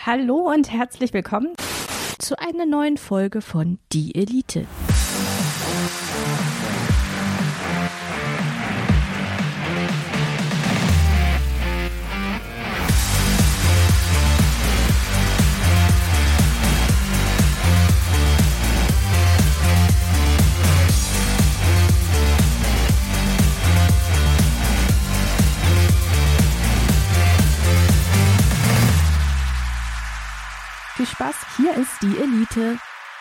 Hallo und herzlich willkommen zu einer neuen Folge von Die Elite. Viel Spaß, hier ist die Elite.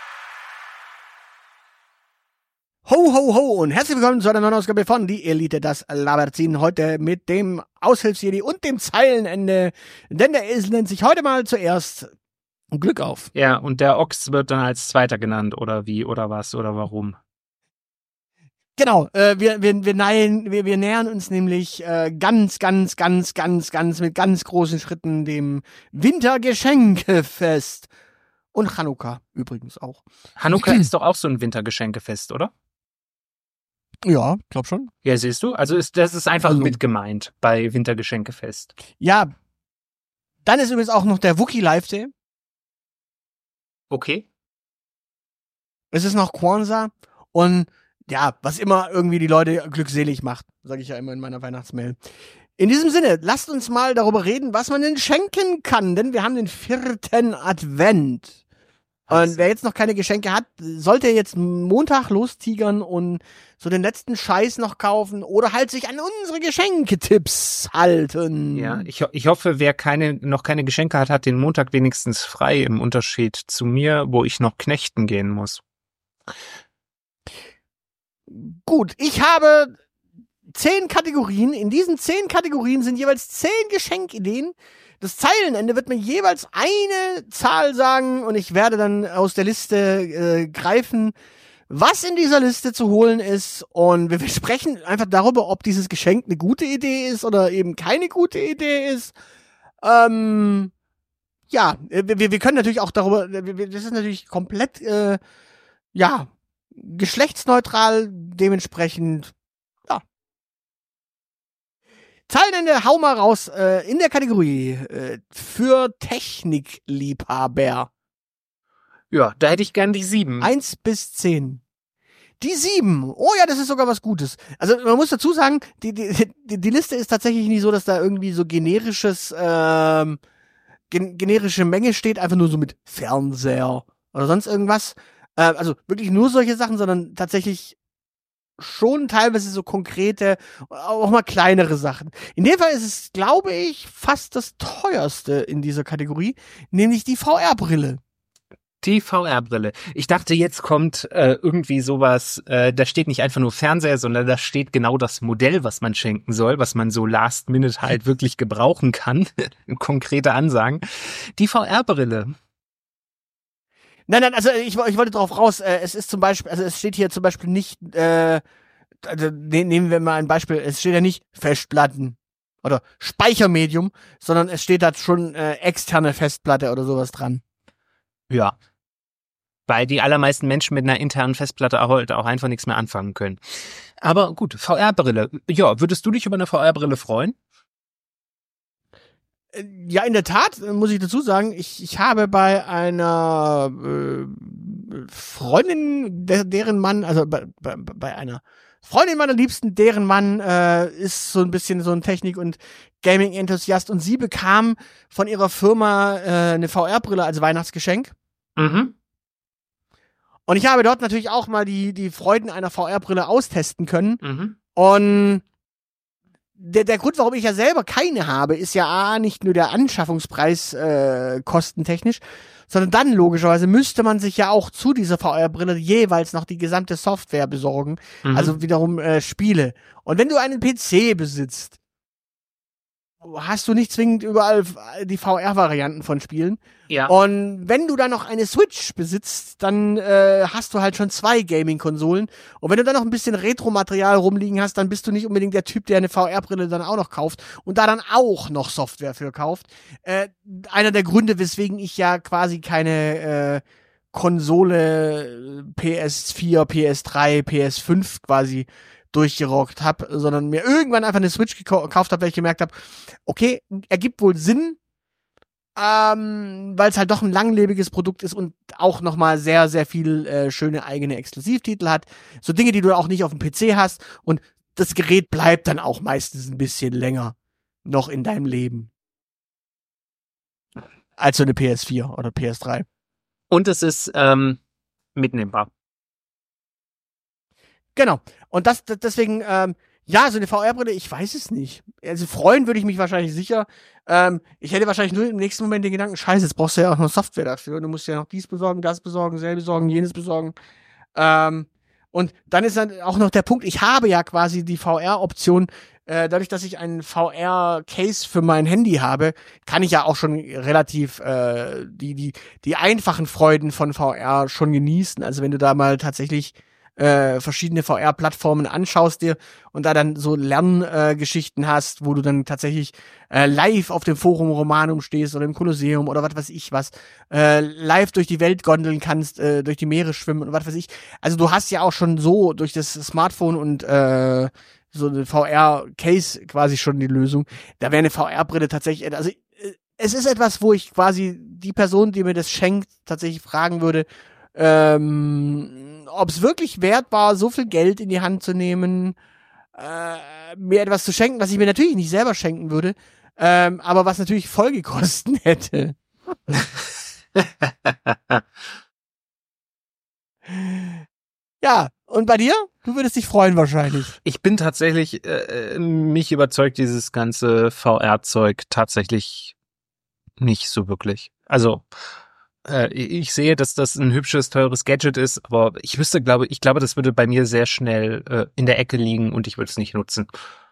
Ho, ho, ho und herzlich willkommen zu einer neuen Ausgabe von Die Elite, das Laberziehen. Heute mit dem Aushilfsjedi und dem Zeilenende, denn der Esel nennt sich heute mal zuerst Glück auf. Ja, und der Ochs wird dann als Zweiter genannt, oder wie, oder was, oder warum? Genau, wir nähern uns nämlich ganz mit ganz großen Schritten dem Wintergeschenkefest. Und Chanukka übrigens auch. Chanukka ist doch auch so ein Wintergeschenkefest, oder? Ja, glaub schon. Ja, siehst du? Also das ist einfach mit gemeint bei Wintergeschenkefest. Ja, dann ist übrigens auch noch der Wookie Live Day. Okay. Es ist noch Kwanzaa und ja, was immer irgendwie die Leute glückselig macht, sage ich ja immer in meiner Weihnachtsmail. In diesem Sinne, lasst uns mal darüber reden, was man denn schenken kann, denn wir haben den 4. Advent. Und wer jetzt noch keine Geschenke hat, sollte jetzt Montag lostigern und so den letzten Scheiß noch kaufen oder halt sich an unsere Geschenketipps halten. Ja, ich hoffe, wer noch keine Geschenke hat, hat den Montag wenigstens frei, im Unterschied zu mir, wo ich noch knechten gehen muss. Gut, ich habe 10 Kategorien. In diesen 10 Kategorien sind jeweils 10 Geschenkideen. Das Zeilenende wird mir jeweils eine Zahl sagen und ich werde dann aus der Liste greifen, was in dieser Liste zu holen ist. Und wir sprechen einfach darüber, ob dieses Geschenk eine gute Idee ist oder eben keine gute Idee ist. Ja, wir können natürlich auch darüber, das ist natürlich komplett, geschlechtsneutral, dementsprechend, ja. Zeilenende, hau mal raus, in der Kategorie für Technikliebhaber. Ja, da hätte ich gern die 7. 1 bis 10. Die 7. Oh ja, das ist sogar was Gutes. Also man muss dazu sagen, die Liste ist tatsächlich nicht so, dass da irgendwie so generische Menge steht, einfach nur so mit Fernseher oder sonst irgendwas. Also wirklich nur solche Sachen, sondern tatsächlich schon teilweise so konkrete, auch mal kleinere Sachen. In dem Fall ist es, glaube ich, fast das teuerste in dieser Kategorie, nämlich die VR-Brille. Die VR-Brille. Ich dachte, jetzt kommt irgendwie sowas, da steht nicht einfach nur Fernseher, sondern da steht genau das Modell, was man schenken soll, was man so last minute halt wirklich gebrauchen kann. Konkrete Ansagen. Die VR-Brille. Nein, also ich wollte drauf raus, es ist zum Beispiel, also es steht hier zum Beispiel nicht, also nehmen wir mal ein Beispiel, es steht ja nicht Festplatten oder Speichermedium, sondern es steht da schon externe Festplatte oder sowas dran. Ja. Weil die allermeisten Menschen mit einer internen Festplatte heute auch einfach nichts mehr anfangen können. Aber gut, VR-Brille. Ja, würdest du dich über eine VR-Brille freuen? Ja, in der Tat, muss ich dazu sagen, ich habe bei einer Freundin, deren Mann, also bei einer Freundin meiner Liebsten, deren Mann ist so ein bisschen so ein Technik- und Gaming-Enthusiast und sie bekam von ihrer Firma eine VR-Brille als Weihnachtsgeschenk. Mhm. Und ich habe dort natürlich auch mal die Freuden einer VR-Brille austesten können. Mhm. Und der Grund, warum ich ja selber keine habe, ist ja nicht nur der Anschaffungspreis kostentechnisch, sondern dann logischerweise müsste man sich ja auch zu dieser VR-Brille jeweils noch die gesamte Software besorgen, also wiederum Spiele. Und wenn du einen PC besitzt, hast du nicht zwingend überall die VR-Varianten von Spielen. Ja. Und wenn du dann noch eine Switch besitzt, dann hast du halt schon 2 Gaming-Konsolen. Und wenn du dann noch ein bisschen Retro-Material rumliegen hast, dann bist du nicht unbedingt der Typ, der eine VR-Brille dann auch noch kauft und da dann auch noch Software für kauft. Einer der Gründe, weswegen ich ja quasi keine Konsole PS4, PS3, PS5 quasi durchgerockt habe, sondern mir irgendwann einfach eine Switch gekauft habe, weil ich gemerkt habe, okay, ergibt wohl Sinn, weil es halt doch ein langlebiges Produkt ist und auch nochmal sehr, sehr viel schöne eigene Exklusivtitel hat. So Dinge, die du auch nicht auf dem PC hast und das Gerät bleibt dann auch meistens ein bisschen länger noch in deinem Leben. Als so eine PS4 oder PS3. Und es ist mitnehmbar. Genau. Und deswegen, ja, so eine VR-Brille, ich weiß es nicht. Also freuen würde ich mich wahrscheinlich sicher. Ich hätte wahrscheinlich nur im nächsten Moment den Gedanken, scheiße, jetzt brauchst du ja auch noch Software dafür. Du musst ja noch dies besorgen, das besorgen, selbe besorgen, jenes besorgen. Und dann ist dann auch noch der Punkt, ich habe ja quasi die VR-Option, dadurch, dass ich einen VR-Case für mein Handy habe, kann ich ja auch schon relativ die einfachen Freuden von VR schon genießen. Also wenn du da mal tatsächlich verschiedene VR-Plattformen anschaust dir und da dann so Lerngeschichten hast, wo du dann tatsächlich live auf dem Forum Romanum stehst oder im Kolosseum oder was weiß ich was, live durch die Welt gondeln kannst, durch die Meere schwimmen und was weiß ich. Also du hast ja auch schon so durch das Smartphone und so eine VR-Case quasi schon die Lösung. Da wäre eine VR-Brille tatsächlich, also es ist etwas, wo ich quasi die Person, die mir das schenkt, tatsächlich fragen würde, ob es wirklich wert war, so viel Geld in die Hand zu nehmen, mir etwas zu schenken, was ich mir natürlich nicht selber schenken würde, aber was natürlich Folgekosten hätte. Ja, und bei dir? Du würdest dich freuen wahrscheinlich. Ich bin tatsächlich, mich überzeugt dieses ganze VR-Zeug tatsächlich nicht so wirklich. Also, ich sehe, dass das ein hübsches, teures Gadget ist, aber ich glaube, das würde bei mir sehr schnell in der Ecke liegen und ich würde es nicht nutzen.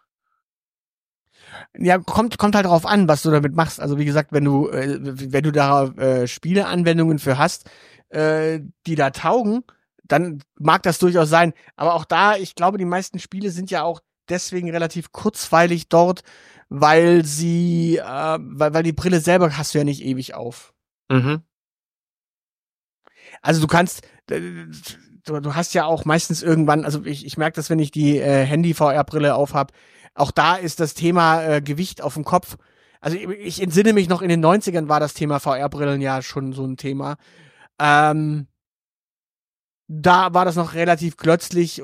Ja, kommt halt drauf an, was du damit machst. Also wie gesagt, wenn du da Spieleanwendungen für hast, die da taugen, dann mag das durchaus sein. Aber auch da, ich glaube, die meisten Spiele sind ja auch deswegen relativ kurzweilig dort, weil weil die Brille selber hast du ja nicht ewig auf. Mhm. Also du kannst, du hast ja auch meistens irgendwann, also ich merke das, wenn ich die Handy-VR-Brille aufhab, auch da ist das Thema Gewicht auf dem Kopf. Also ich entsinne mich noch, in den 90ern war das Thema VR-Brillen ja schon so ein Thema. Da war das noch relativ klötzlich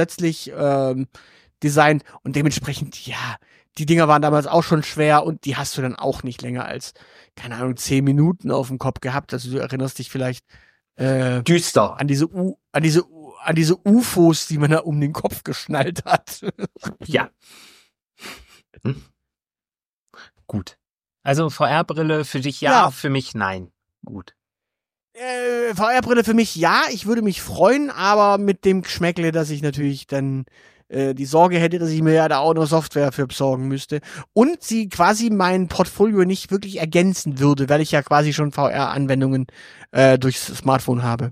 designt und dementsprechend, ja, die Dinger waren damals auch schon schwer und die hast du dann auch nicht länger als, keine Ahnung, 10 Minuten auf dem Kopf gehabt. Also du erinnerst dich vielleicht düster an diese UFOs, die man da um den Kopf geschnallt hat. Ja. Hm. Gut. Also VR-Brille für dich ja, für mich nein. Gut. VR-Brille für mich ja, ich würde mich freuen, aber mit dem Geschmäckle, dass ich natürlich dann die Sorge hätte, dass ich mir ja da auch noch Software für besorgen müsste und sie quasi mein Portfolio nicht wirklich ergänzen würde, weil ich ja quasi schon VR-Anwendungen durchs Smartphone habe.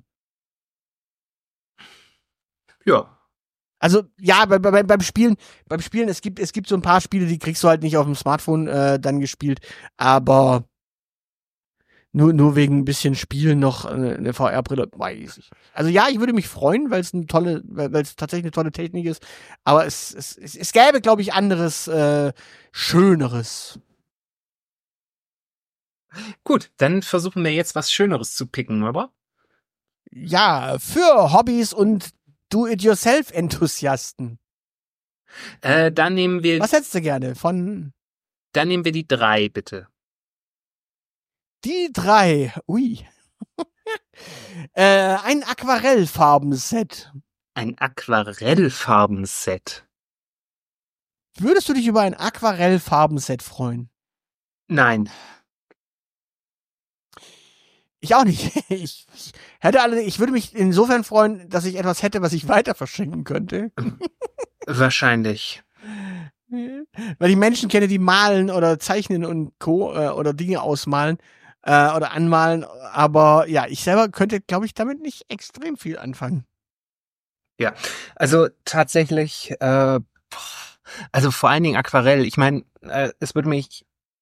Ja. Also ja, beim Spielen, es gibt so ein paar Spiele, die kriegst du halt nicht auf dem Smartphone dann gespielt, aber nur wegen ein bisschen Spielen noch eine VR-Brille, weiß ich. Also ja, ich würde mich freuen, weil es tatsächlich eine tolle Technik ist, aber es gäbe, glaube ich, anderes, Schöneres. Gut, dann versuchen wir jetzt was Schöneres zu picken, oder? Ja, für Hobbys und Do-it-yourself-Enthusiasten. Dann nehmen wir. Was hättest du gerne Dann nehmen wir die 3, bitte. Die 3. Ui. Ein Aquarellfarbenset. Ein Aquarellfarbenset. Würdest du dich über ein Aquarellfarbenset freuen? Nein. Ich auch nicht. Ich würde mich insofern freuen, dass ich etwas hätte, was ich weiter verschenken könnte. Wahrscheinlich. Weil ich Menschen kenne, die malen oder zeichnen und Co. Oder Dinge ausmalen oder anmalen. Aber ja, ich selber könnte, glaube ich, damit nicht extrem viel anfangen. Ja, also tatsächlich, also vor allen Dingen Aquarell. Ich meine, es würde mich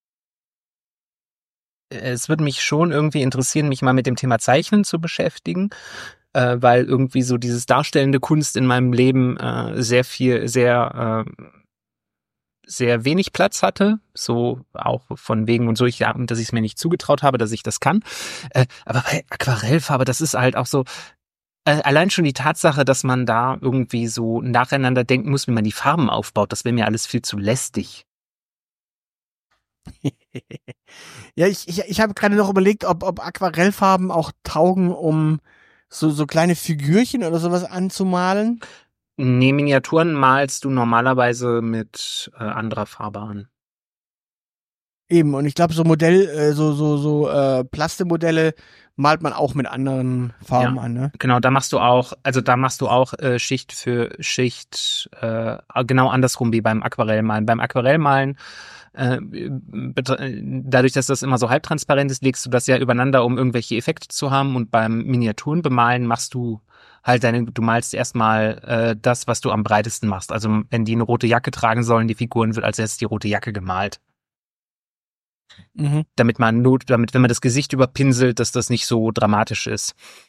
schon irgendwie interessieren, mich mal mit dem Thema Zeichnen zu beschäftigen, weil irgendwie so dieses darstellende Kunst in meinem Leben sehr sehr wenig Platz hatte, so auch von wegen und so, dass ich es mir nicht zugetraut habe, dass ich das kann. Aber bei Aquarellfarbe, das ist halt auch so, allein schon die Tatsache, dass man da irgendwie so nacheinander denken muss, wie man die Farben aufbaut, das wäre mir alles viel zu lästig. Ja, ich habe gerade noch überlegt, ob Aquarellfarben auch taugen, um so kleine Figürchen oder sowas anzumalen. Nee, Miniaturen malst du normalerweise mit anderer Farbe an. Eben, und ich glaube, so Plastemodelle malt man auch mit anderen Farben an, ne? Genau, da machst du auch Schicht für Schicht, genau andersrum wie beim Aquarellmalen. Beim Aquarellmalen, dadurch, dass das immer so halbtransparent ist, legst du das ja übereinander, um irgendwelche Effekte zu haben, und beim Miniaturenbemalen machst du halt du malst erstmal das, was du am breitesten machst. Also wenn die eine rote Jacke tragen sollen, die Figuren, wird als erstes die rote Jacke gemalt. Mhm. Damit, wenn man das Gesicht überpinselt, dass das nicht so dramatisch ist.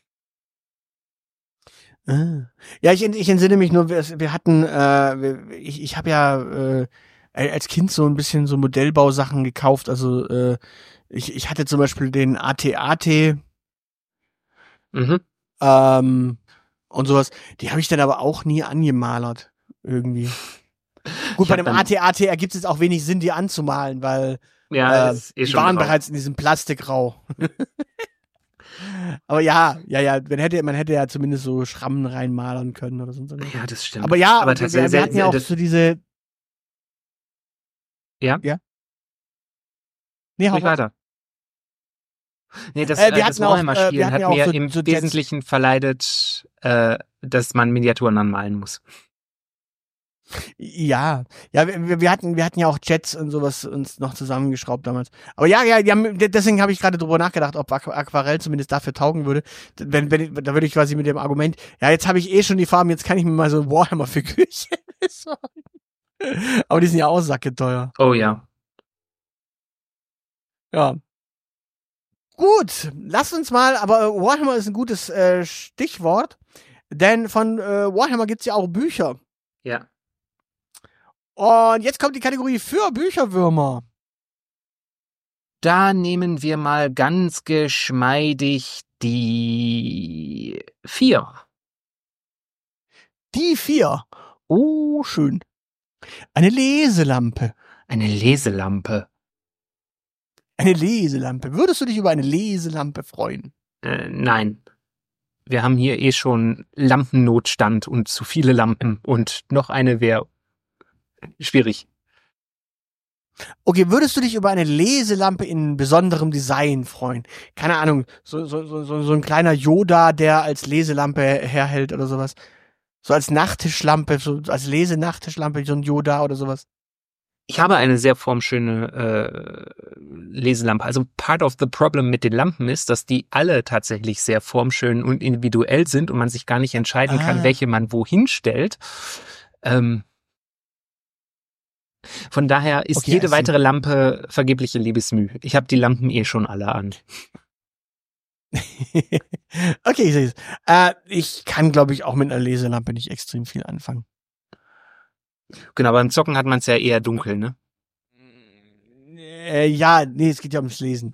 Ja, ich entsinne mich nur, wir hatten, ich habe ja als Kind so ein bisschen so Modellbausachen gekauft. Also ich hatte zum Beispiel den AT-AT und sowas. Die habe ich dann aber auch nie angemalert irgendwie. Gut, bei dem AT-AT ergibt es auch wenig Sinn, die anzumalen, weil die waren bereits in diesem Plastikrau. Aber ja, man hätte ja zumindest so Schrammen reinmalern können oder so. Ja, das stimmt. Aber ja, aber wir hatten ja auch so diese. Ja? Ja. Nee, hau weiter. Nee, das Warhammer-Spielen hat mir im Wesentlichen verleidet, dass man Miniaturen anmalen muss. Ja, wir hatten ja auch Jets und sowas uns noch zusammengeschraubt damals. Aber deswegen habe ich gerade drüber nachgedacht, ob Aquarell zumindest dafür taugen würde. Da würde ich quasi mit dem Argument, ja, jetzt habe ich eh schon die Farben, jetzt kann ich mir mal so Warhammer-Figürchen besorgen. Aber die sind ja auch sacketeuer. Oh ja. Ja. Gut, lasst uns mal, aber Warhammer ist ein gutes Stichwort, denn von Warhammer gibt's ja auch Bücher. Ja. Und jetzt kommt die Kategorie für Bücherwürmer. Da nehmen wir mal ganz geschmeidig die 4. Die 4. Oh, schön. Eine Leselampe. Eine Leselampe. Eine Leselampe. Würdest du dich über eine Leselampe freuen? Nein. Wir haben hier eh schon Lampennotstand und zu viele Lampen, und noch eine wäre schwierig. Okay, würdest du dich über eine Leselampe in besonderem Design freuen? Keine Ahnung, so ein kleiner Yoda, der als Leselampe herhält oder sowas. So als Nachttischlampe, so als Lesenachttischlampe, so ein Yoda oder sowas. Ich habe eine sehr formschöne Leselampe. Also part of the problem mit den Lampen ist, dass die alle tatsächlich sehr formschön und individuell sind und man sich gar nicht entscheiden kann, welche man wohin stellt. Von daher ist jede weitere Lampe vergebliche Liebesmüh. Ich habe die Lampen eh schon alle an. Okay, ich sehe es. Ich kann, glaube ich, auch mit einer Leselampe nicht extrem viel anfangen. Genau, beim Zocken hat man es ja eher dunkel, ne? Ja, nee, es geht ja ums Lesen.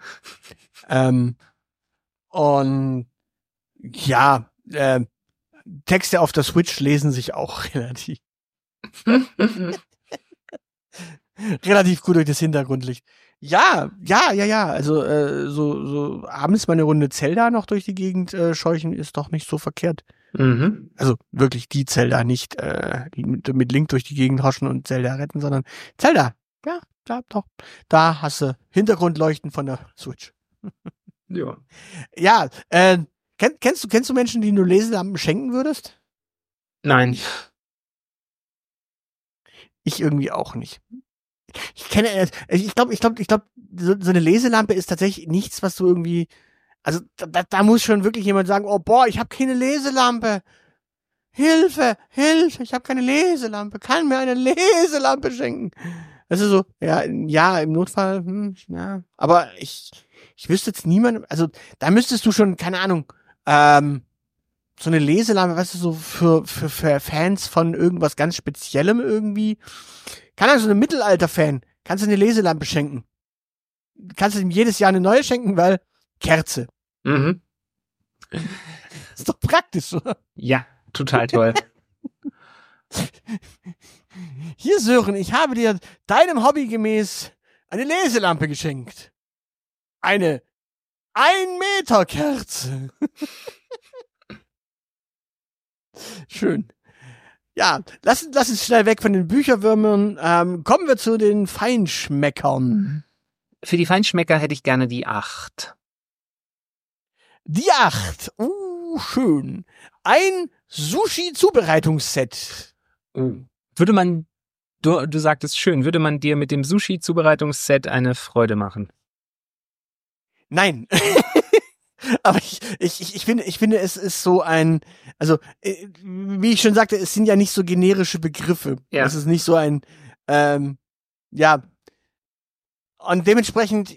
Und ja, Texte auf der Switch lesen sich auch relativ gut durch das Hintergrundlicht. Ja. Also so abends mal eine Runde Zelda noch durch die Gegend scheuchen ist doch nicht so verkehrt. Mhm. Also wirklich die Zelda, nicht mit Link durch die Gegend hoschen und Zelda retten, sondern Zelda. Ja, doch. Da hast du Hintergrundleuchten von der Switch. Ja. Ja, kennst du Menschen, denen du Leselampen schenken würdest? Nein. Ich irgendwie auch nicht. Ich glaube, so eine Leselampe ist tatsächlich nichts, was du irgendwie, also da muss schon wirklich jemand sagen, oh boah, ich habe keine Leselampe. Hilfe, ich habe keine Leselampe. Kann mir eine Leselampe schenken. Das ist so, ja, im Notfall, ja. Aber ich wüsste jetzt niemanden, also da müsstest du schon, keine Ahnung, so eine Leselampe, weißt du, so für Fans von irgendwas ganz Speziellem irgendwie, Kann also ein Mittelalter-Fan, kannst du eine Leselampe schenken. Kannst du ihm jedes Jahr eine neue schenken, weil Kerze. Mhm. Ist doch praktisch, oder? Ja, total toll. Hier, Sören, ich habe dir deinem Hobby gemäß eine Leselampe geschenkt. Eine 1-Meter-Kerze. Schön. Ja, lass uns schnell weg von den Bücherwürmern. Kommen wir zu den Feinschmeckern. Für die Feinschmecker hätte ich gerne die 8. Die 8. Schön. Ein Sushi-Zubereitungsset. Würde man, du sagtest schön, würde man dir mit dem Sushi-Zubereitungsset eine Freude machen? Nein. Aber ich finde, es ist so ein, also, wie ich schon sagte, es sind ja nicht so generische Begriffe. Ja. Es ist nicht so ein, ja. Und dementsprechend,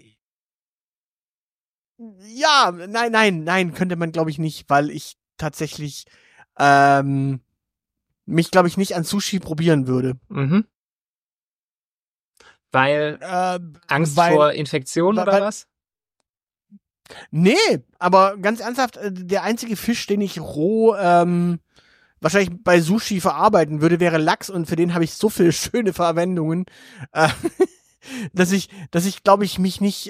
ja, nein, könnte man, glaube ich, nicht, weil ich tatsächlich, mich, glaube ich, nicht an Sushi probieren würde. Mhm. Weil Angst vor Infektion oder was? Nee, aber ganz ernsthaft, der einzige Fisch, den ich roh wahrscheinlich bei Sushi verarbeiten würde, wäre Lachs, und für den habe ich so viele schöne Verwendungen, dass ich glaube ich mich nicht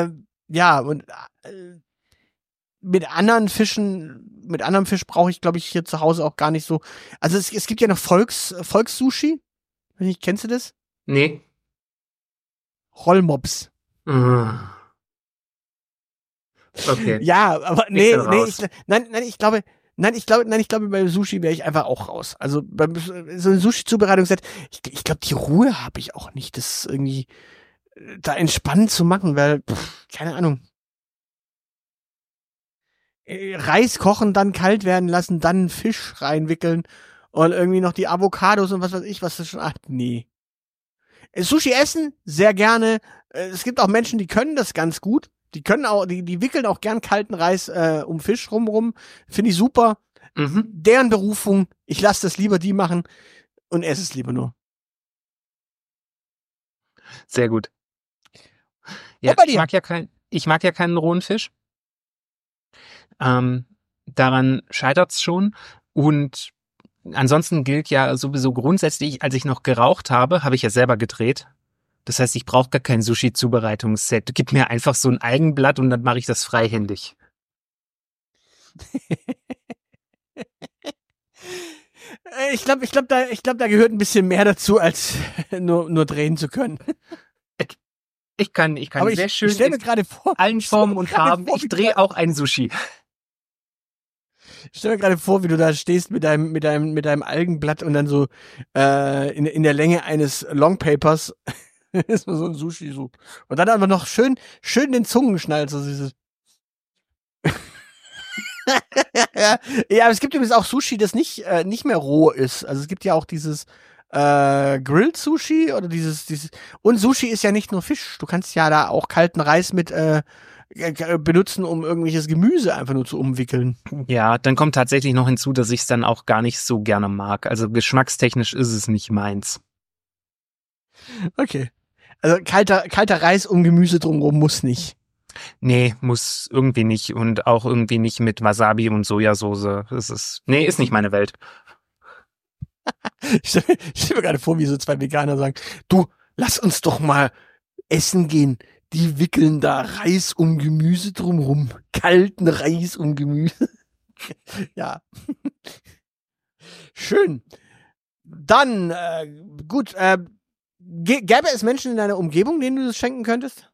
mit anderen Fisch brauche ich, glaube ich, hier zu Hause auch gar nicht so. Also es gibt ja noch Volkssushi. Kennst du das? Nee. Rollmops. Okay. Ja, aber ich glaube, bei Sushi wäre ich einfach auch raus. Also bei so einem Sushi-Zubereitungsset, ich glaube, die Ruhe habe ich auch nicht, das irgendwie da entspannt zu machen, weil, keine Ahnung. Reis kochen, dann kalt werden lassen, dann Fisch reinwickeln und irgendwie noch die Avocados und was weiß ich, was das schon, nee. Sushi essen, sehr gerne. Es gibt auch Menschen, die können das ganz gut. Die können auch, die wickeln auch gern kalten Reis um Fisch rum. Finde ich super. Mhm. Deren Berufung. Ich lasse das lieber die machen und esse es lieber nur. Sehr gut. Ja, Und bei dir? ich mag ja keinen rohen Fisch. Daran scheitert's schon. Und ansonsten gilt ja sowieso grundsätzlich, als ich noch geraucht habe ich ja selber gedreht. Das heißt, ich brauche gar kein Sushi-Zubereitungsset. Gib mir einfach so ein Algenblatt und dann mache ich das freihändig. Ich glaube, da gehört ein bisschen mehr dazu, als nur drehen zu können. Ich kann Aber sehr schön ich stell mir gerade vor, allen Formen und Farben. Ich drehe auch ein Sushi. Ich stell mir gerade vor, wie du da stehst mit deinem Algenblatt und dann so in der Länge eines Longpapers ist so ein Sushi so. Und dann aber noch schön den Zungenschnalz, so dieses. Ja, aber es gibt übrigens auch Sushi, das nicht mehr roh ist. Also es gibt ja auch dieses Grilled Sushi oder dieses und Sushi ist ja nicht nur Fisch. Du kannst ja da auch kalten Reis mit benutzen, um irgendwelches Gemüse einfach nur zu umwickeln. Ja, dann kommt tatsächlich noch hinzu, dass ich es dann auch gar nicht so gerne mag. Also geschmackstechnisch ist es nicht meins. Okay. Also kalter Reis um Gemüse drumherum muss nicht. Nee, muss irgendwie nicht. Und auch irgendwie nicht mit Wasabi und Sojasauce. Ist nicht meine Welt. Ich stell mir gerade vor, wie so zwei Veganer sagen, du, lass uns doch mal essen gehen. Die wickeln da Reis um Gemüse drumherum. Kalten Reis um Gemüse. Ja. Schön. Dann, gut, gäbe es Menschen in deiner Umgebung, denen du das schenken könntest?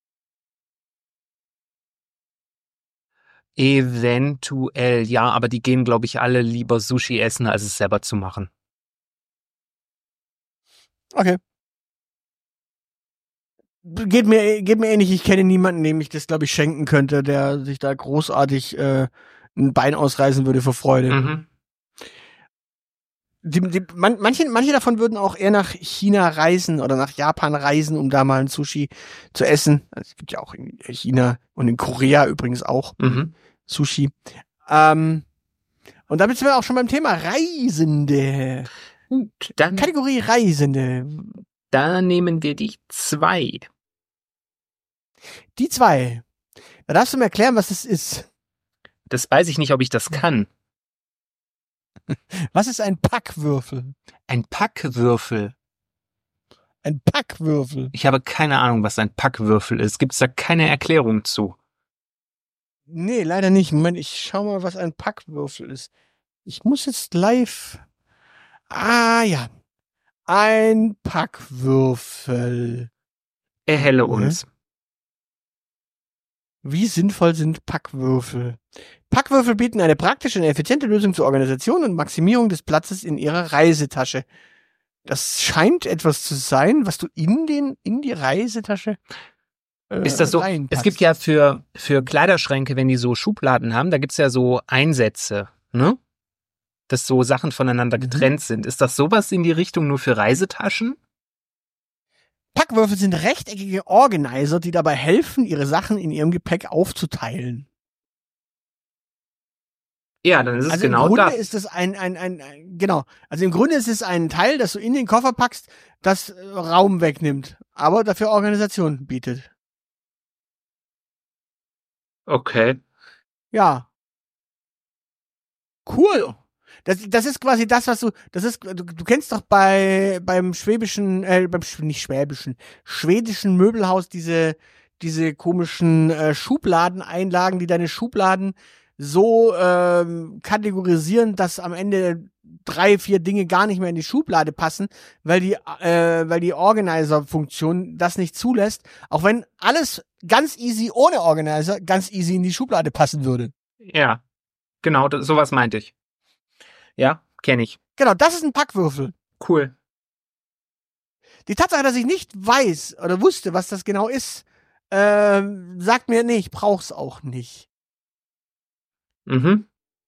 Eventuell, ja, aber die gehen, glaube ich, alle lieber Sushi essen, als es selber zu machen. Okay. Geht mir ähnlich, ich kenne niemanden, dem ich das, glaube ich, schenken könnte, der sich da großartig ein Bein ausreißen würde vor Freude. Mhm. Manche davon würden auch eher nach China reisen oder nach Japan reisen, um da mal ein Sushi zu essen. Also es gibt ja auch in China und in Korea übrigens auch Sushi. Und damit sind wir auch schon beim Thema Reisende. Dann Kategorie Reisende. Da nehmen wir die 2. Die 2. Da darfst du mir erklären, was das ist. Das weiß ich nicht, ob ich das kann. Was ist ein Packwürfel? Ein Packwürfel. Ein Packwürfel. Ich habe keine Ahnung, was ein Packwürfel ist. Gibt es da keine Erklärung zu? Nee, leider nicht. Moment, ich schau mal, was ein Packwürfel ist. Ich muss jetzt live. Ah, ja. Ein Packwürfel. Erhelle uns. Wie sinnvoll sind Packwürfel? Packwürfel bieten eine praktische und effiziente Lösung zur Organisation und Maximierung des Platzes in ihrer Reisetasche. Das scheint etwas zu sein, was du in die Reisetasche ist das so? reinpackst. Es gibt ja für Kleiderschränke, wenn die so Schubladen haben, da gibt's ja so Einsätze, ne? Dass so Sachen voneinander getrennt sind. Ist das sowas in die Richtung nur für Reisetaschen? Packwürfel sind rechteckige Organizer, die dabei helfen, ihre Sachen in ihrem Gepäck aufzuteilen. Ja, dann ist es Also genau im Grunde das. ist es genau. Also im Grunde ist es ein Teil, das du in den Koffer packst, das Raum wegnimmt, aber dafür Organisation bietet. Okay. Ja. Cool. Das ist quasi das, was du kennst doch beim schwedischen Möbelhaus diese komischen Schubladeneinlagen, die deine Schubladen so kategorisieren, dass am Ende 3, 4 Dinge gar nicht mehr in die Schublade passen, weil die Organizer-Funktion das nicht zulässt, auch wenn alles ganz easy ohne Organizer ganz easy in die Schublade passen würde. Ja, genau, sowas meinte ich. Ja, kenne ich. Genau, das ist ein Packwürfel. Cool. Die Tatsache, dass ich nicht weiß oder wusste, was das genau ist, sagt mir, nee, ich brauch's auch nicht. Mhm.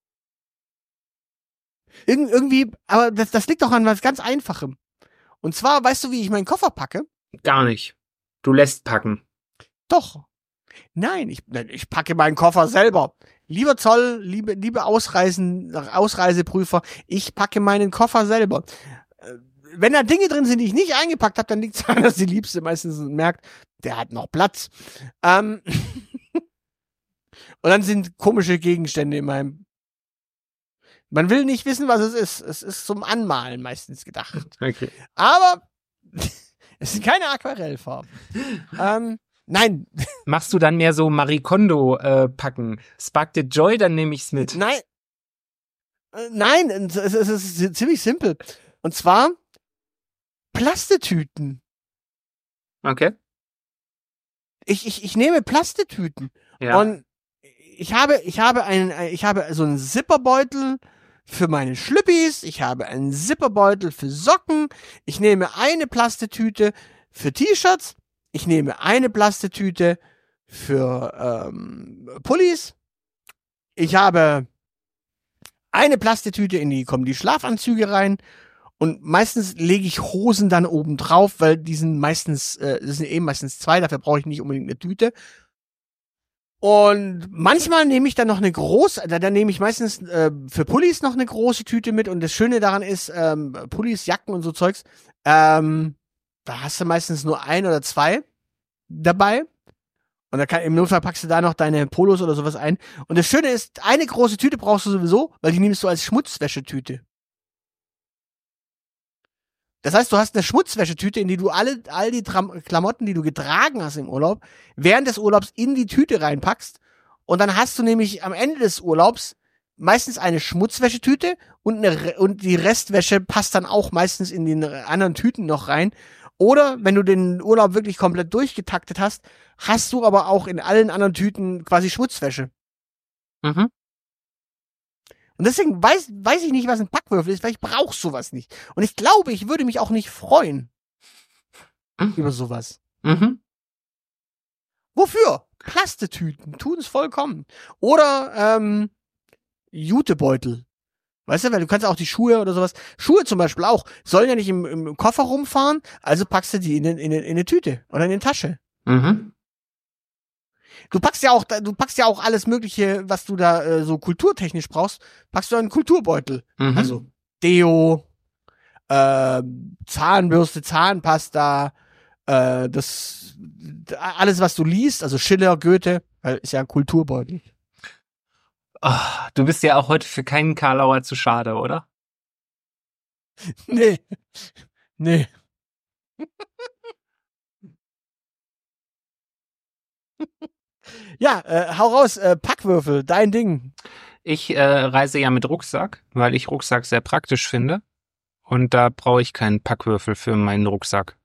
Irgendwie, aber das liegt doch an was ganz Einfachem. Und zwar, weißt du, wie ich meinen Koffer packe? Gar nicht. Du lässt packen. Doch. Nein, ich packe meinen Koffer selber. Lieber Zoll, liebe Ausreiseprüfer, ich packe meinen Koffer selber. Wenn da Dinge drin sind, die ich nicht eingepackt habe, dann liegt es daran, dass die Liebste meistens merkt, der hat noch Platz. Und dann sind komische Gegenstände in meinem. Man will nicht wissen, was es ist. Es ist zum Anmalen meistens gedacht. Okay. Aber es sind keine Aquarellfarben. Nein. Machst du dann mehr so Marie Kondo packen? Spark the Joy, dann nehme ich's mit. Nein. Nein, es ist ziemlich simpel. Und zwar Plastetüten. Okay. Ich nehme Plastetüten. Ja. Und ich habe so einen Zipperbeutel für meine Schlüppis, ich habe einen Zipperbeutel für Socken, ich nehme eine Plastetüte für T-Shirts, ich nehme eine Plastetüte für Pullis, ich habe eine Plastetüte, in die kommen die Schlafanzüge rein und meistens lege ich Hosen dann oben drauf, weil die sind meistens, das sind eben meistens 2, dafür brauche ich nicht unbedingt eine Tüte. Und manchmal nehme ich dann noch eine große, dann nehme ich meistens für Pullis noch eine große Tüte mit. Und das Schöne daran ist, Pullis, Jacken und so Zeugs, da hast du meistens nur 1 oder 2 dabei. Und im Notfall packst du da noch deine Polos oder sowas ein. Und das Schöne ist, eine große Tüte brauchst du sowieso, weil die nimmst du als Schmutzwäschetüte. Das heißt, du hast eine Schmutzwäschetüte, in die du all die Klamotten, die du getragen hast im Urlaub, während des Urlaubs in die Tüte reinpackst. Und dann hast du nämlich am Ende des Urlaubs meistens eine Schmutzwäschetüte und die Restwäsche passt dann auch meistens in die anderen Tüten noch rein. Oder wenn du den Urlaub wirklich komplett durchgetaktet hast, hast du aber auch in allen anderen Tüten quasi Schmutzwäsche. Mhm. Und deswegen weiß ich nicht, was ein Packwürfel ist, weil ich brauche sowas nicht. Und ich glaube, ich würde mich auch nicht freuen über sowas. Mhm. Wofür? Plastetüten tun es vollkommen. Oder Jutebeutel. Weißt du, weil du kannst auch die Schuhe oder sowas. Schuhe zum Beispiel auch. Sollen ja nicht im Koffer rumfahren, also packst du die in eine Tüte oder in eine Tasche. Mhm. Du packst ja auch alles Mögliche, was du da so kulturtechnisch brauchst, packst du in einen Kulturbeutel. Mhm. Also Deo, Zahnbürste, Zahnpasta, alles, was du liest, also Schiller, Goethe, weil ist ja ein Kulturbeutel. Ah, du bist ja auch heute für keinen Karlauer zu schade, oder? Nee. Nee. Ja, hau raus, Packwürfel, dein Ding. Ich reise ja mit Rucksack, weil ich Rucksack sehr praktisch finde. Und da brauche ich keinen Packwürfel für meinen Rucksack.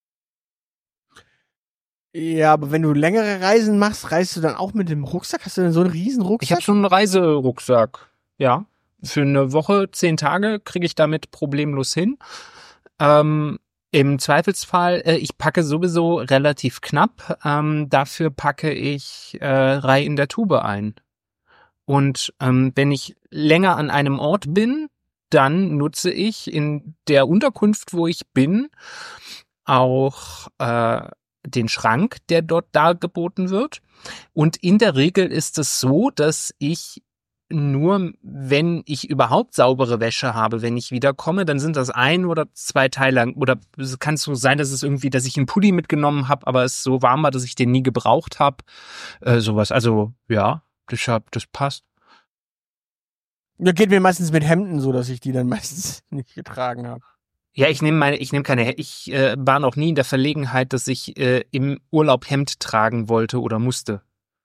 Ja, aber wenn du längere Reisen machst, reist du dann auch mit dem Rucksack? Hast du denn so einen riesen Rucksack? Ich habe schon einen Reiserucksack. Ja, für eine Woche, 10 Tage kriege ich damit problemlos hin. Im Zweifelsfall, ich packe sowieso relativ knapp. Dafür packe ich Rei in der Tube ein. Und wenn ich länger an einem Ort bin, dann nutze ich in der Unterkunft, wo ich bin, auch den Schrank, der dort dargeboten wird. Und in der Regel ist es so, dass ich nur, wenn ich überhaupt saubere Wäsche habe, wenn ich wiederkomme, dann sind das 1 oder 2 Teile. Oder es kann so sein, dass ich einen Pulli mitgenommen habe, aber es so warm war, dass ich den nie gebraucht habe. Sowas. Also ja, das passt. Ja, geht mir meistens mit Hemden so, dass ich die dann meistens nicht getragen habe. Ja, ich war noch nie in der Verlegenheit, dass ich im Urlaub Hemd tragen wollte oder musste.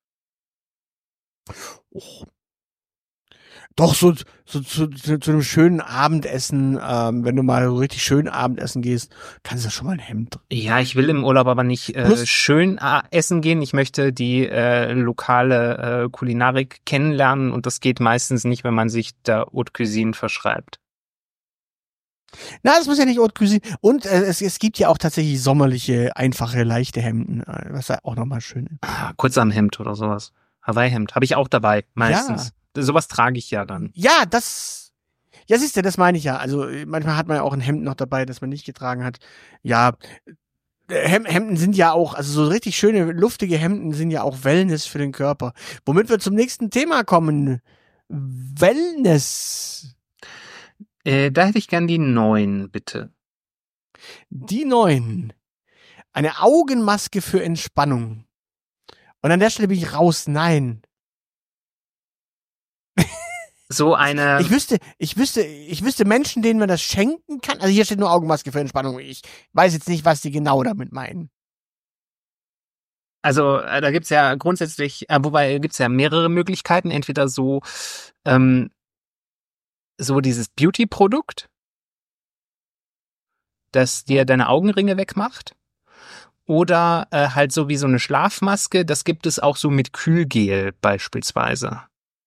Oh. Doch, so zu einem schönen Abendessen, wenn du mal so richtig schön Abendessen gehst, kannst du schon mal ein Hemd. Ja, ich will im Urlaub aber nicht schön essen gehen. Ich möchte die lokale Kulinarik kennenlernen und das geht meistens nicht, wenn man sich der Haute Cuisine verschreibt. Na, das muss ja nicht Haute Cuisine. Und es gibt ja auch tatsächlich sommerliche, einfache, leichte Hemden, was ja auch nochmal schön ist. Kurzarmhemd oder sowas. Hawaii-Hemd habe ich auch dabei, meistens. Ja. Sowas trage ich ja dann. Ja, siehst du, das meine ich ja. Also manchmal hat man ja auch ein Hemd noch dabei, das man nicht getragen hat. Ja, Hemden sind ja auch, also so richtig schöne, luftige Hemden sind ja auch Wellness für den Körper. Womit wir zum nächsten Thema kommen. Wellness. Da hätte ich gern die 9, bitte. Die 9. Eine Augenmaske für Entspannung. Und an der Stelle bin ich raus. Nein. So eine. Ich wüsste Menschen, denen man das schenken kann. Also hier steht nur Augenmaske für Entspannung. Ich weiß jetzt nicht, was die genau damit meinen. Also da gibt's ja grundsätzlich, wobei gibt's ja mehrere Möglichkeiten. Entweder so dieses Beauty-Produkt, das dir deine Augenringe wegmacht. Oder halt so wie so eine Schlafmaske. Das gibt es auch so mit Kühlgel beispielsweise.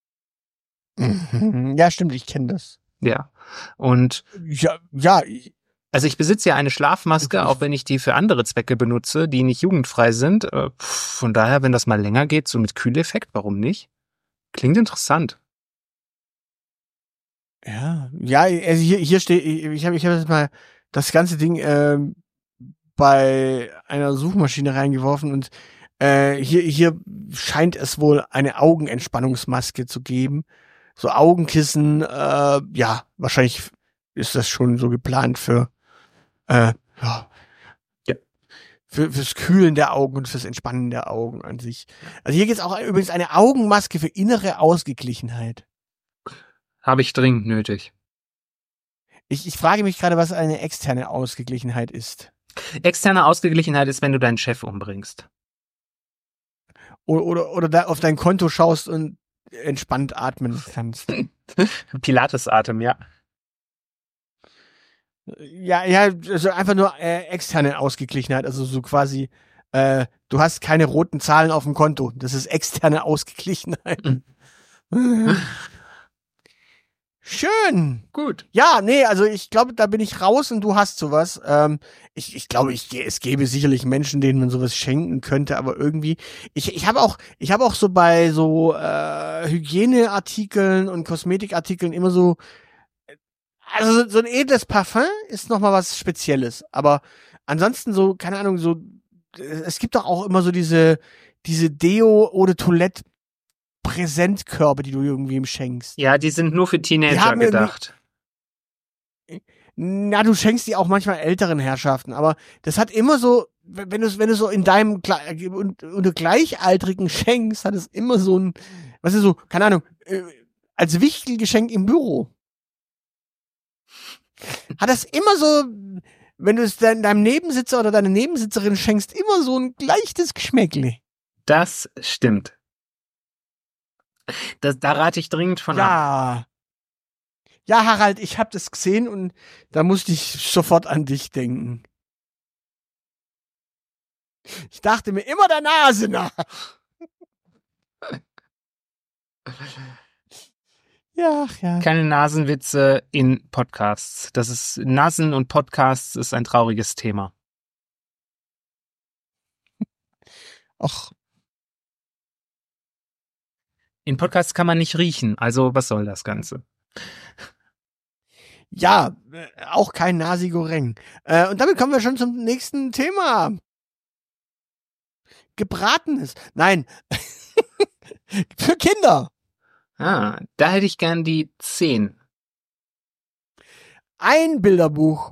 Ja, stimmt, ich kenne das. Ja. Und ja. Also ich besitze ja eine Schlafmaske, auch wenn ich die für andere Zwecke benutze, die nicht jugendfrei sind. Von daher, wenn das mal länger geht, so mit Kühleffekt, warum nicht? Klingt interessant. Ja, also hier steht, ich habe jetzt mal das ganze Ding bei einer Suchmaschine reingeworfen und hier scheint es wohl eine Augenentspannungsmaske zu geben. So Augenkissen, ja, wahrscheinlich ist das schon so geplant für fürs Kühlen der Augen und fürs Entspannen der Augen an sich. Also hier geht's auch übrigens eine Augenmaske für innere Ausgeglichenheit. Habe ich dringend nötig. Ich frage mich gerade, was eine externe Ausgeglichenheit ist. Externe Ausgeglichenheit ist, wenn du deinen Chef umbringst. Oder da auf dein Konto schaust und entspannt atmen kannst. Pilates-Atem, ja. Ja, also einfach nur externe Ausgeglichenheit, also so quasi, du hast keine roten Zahlen auf dem Konto. Das ist externe Ausgeglichenheit. Schön. Gut. Ja, nee, also ich glaube, da bin ich raus und du hast sowas. Ich glaube, es gäbe sicherlich Menschen, denen man sowas schenken könnte, aber irgendwie, ich habe auch so bei so Hygieneartikeln und Kosmetikartikeln immer so, also so ein edles Parfum ist noch mal was Spezielles, aber ansonsten so, keine Ahnung, so, es gibt doch auch immer so diese Deo oder Toilette Präsentkörbe, die du irgendwem schenkst. Ja, die sind nur für Teenager gedacht. Na, du schenkst die auch manchmal älteren Herrschaften, aber das hat immer so, wenn du so in deinem unter Gleichaltrigen schenkst, hat es immer so ein, was ist so, keine Ahnung, als Wichtelgeschenk im Büro. Hat das immer so, wenn du es deinem Nebensitzer oder deiner Nebensitzerin schenkst, immer so ein leichtes Geschmäckle. Das stimmt. Da rate ich dringend von ab. Ja. Ja, Harald, ich hab das gesehen und da musste ich sofort an dich denken. Ich dachte mir immer der Nase nach. Ja, ach ja. Keine Nasenwitze in Podcasts. Nasen und Podcasts ist ein trauriges Thema. Ach, In Podcasts kann man nicht riechen, also was soll das Ganze? ja, auch kein Nasi-Goreng. Und damit kommen wir schon zum nächsten Thema. Gebratenes. Nein. Für Kinder. Ah, da hätte ich gern die 10. Ein Bilderbuch.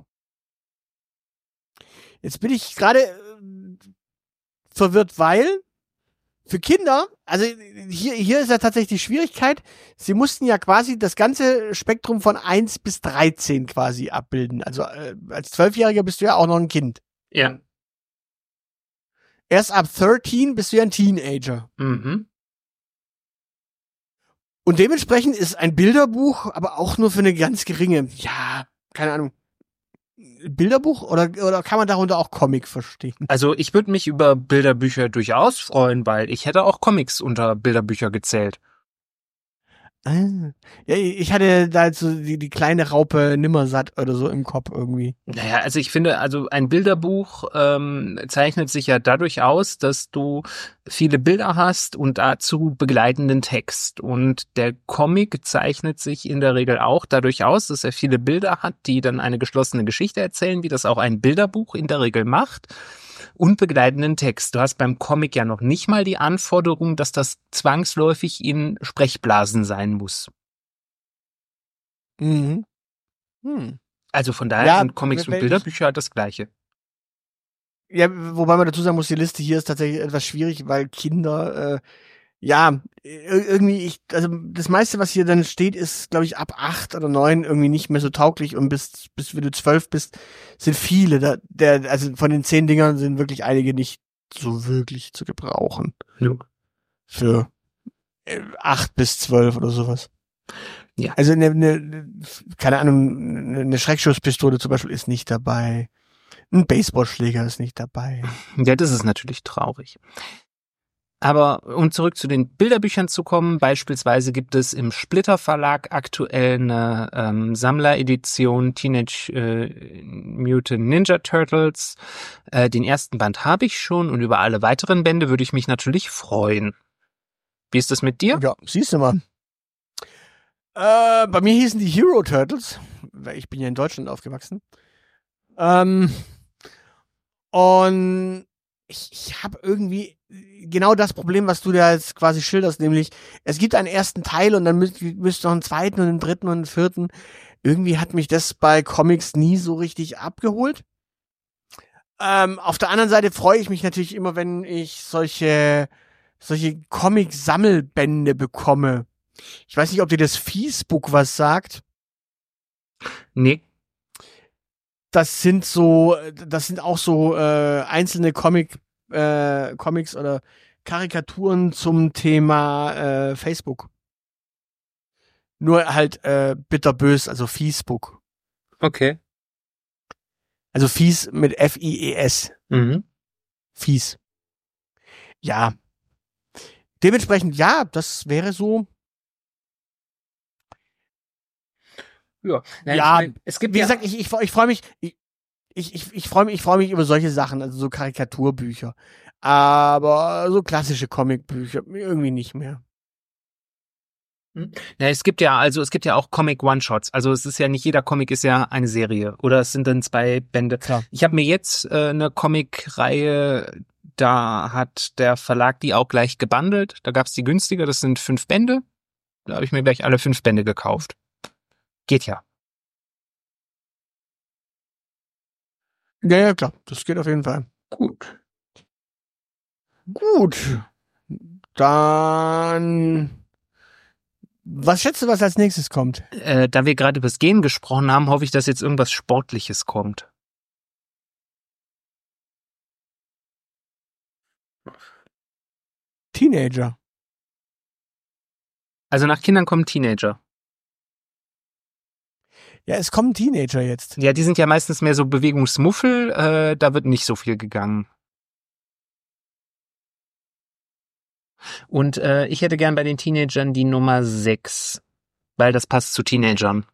Jetzt bin ich gerade verwirrt, weil für Kinder, also hier ist ja tatsächlich die Schwierigkeit, sie mussten ja quasi das ganze Spektrum von 1 bis 13 quasi abbilden. Also als 12-Jähriger bist du ja auch noch ein Kind. Ja. Erst ab 13 bist du ja ein Teenager. Mhm. Und dementsprechend ist ein Bilderbuch aber auch nur für eine ganz geringe, ja, keine Ahnung, Bilderbuch oder kann man darunter auch Comic verstehen? Also ich würde mich über Bilderbücher durchaus freuen, weil ich hätte auch Comics unter Bilderbücher gezählt. Ja, ich hatte da jetzt so die kleine Raupe Nimmersatt oder so im Kopf irgendwie. Naja, also ich finde, also ein Bilderbuch zeichnet sich ja dadurch aus, dass du viele Bilder hast und dazu begleitenden Text. Und der Comic zeichnet sich in der Regel auch dadurch aus, dass er viele Bilder hat, die dann eine geschlossene Geschichte erzählen, wie das auch ein Bilderbuch in der Regel macht. Und begleitenden Text. Du hast beim Comic ja noch nicht mal die Anforderung, dass das zwangsläufig in Sprechblasen sein muss. Mhm. Also von daher Ja, sind Comics und Bilderbücher das Gleiche. Ja, wobei man dazu sagen muss, die Liste hier ist tatsächlich etwas schwierig, weil Kinder, irgendwie, also das meiste, was hier dann steht, ist, glaube ich, ab 8 oder 9 irgendwie nicht mehr so tauglich und bis wenn du 12 bist, sind viele, also von den 10 Dingern sind wirklich einige nicht so wirklich zu gebrauchen. Ja. Für 8 bis 12 oder sowas. Ja. Also keine Ahnung, eine Schreckschusspistole zum Beispiel ist nicht dabei. Ein Baseballschläger ist nicht dabei. Ja, das ist natürlich traurig. Aber um zurück zu den Bilderbüchern zu kommen, beispielsweise gibt es im Splitter Verlag aktuell eine Sammleredition Teenage Mutant Ninja Turtles. Den ersten Band habe ich schon und über alle weiteren Bände würde ich mich natürlich freuen. Wie ist das mit dir? Ja, siehst du mal. Bei mir hießen die Hero Turtles, weil ich bin ja in Deutschland aufgewachsen. Und ich habe irgendwie genau das Problem, was du da jetzt quasi schilderst, nämlich es gibt einen ersten Teil und dann müsste noch einen zweiten und einen dritten und einen vierten. Irgendwie hat mich das bei Comics nie so richtig abgeholt. Auf der anderen Seite freue ich mich natürlich immer, wenn ich solche Comic-Sammelbände bekomme. Ich weiß nicht, ob dir das Fiesbook was sagt. Nee. Das sind auch so einzelne Comics oder Karikaturen zum Thema Facebook. Nur halt bitterbös, also Fiesbook. Okay. Also fies mit F-I-E-S. Mhm. Fies. Ja. Dementsprechend, ja, das wäre so. Ja, Nein, ja, ich mein, es gibt wie gesagt, ich freue mich, ich freue mich über solche Sachen, also so Karikaturbücher. Aber so klassische Comicbücher irgendwie nicht mehr. Ja, es gibt ja auch Comic One-Shots. Also es ist ja nicht jeder Comic ist ja eine Serie oder es sind dann 2 Bände. Klar. Ich habe mir jetzt eine Comic-Reihe, da hat der Verlag die auch gleich gebundelt. Da gab's die günstiger, das sind 5 Bände. Da habe ich mir gleich alle 5 Bände gekauft. Geht ja. Ja, ja, klar. Das geht auf jeden Fall. Gut. Gut. Dann, was schätzt du, was als nächstes kommt? Da wir gerade über das Gehen gesprochen haben, hoffe ich, dass jetzt irgendwas Sportliches kommt. Teenager. Also nach Kindern kommen Teenager. Ja, es kommen Teenager jetzt. Ja, die sind ja meistens mehr so Bewegungsmuffel, da wird nicht so viel gegangen. Und ich hätte gern bei den Teenagern die Nummer 6, weil das passt zu Teenagern.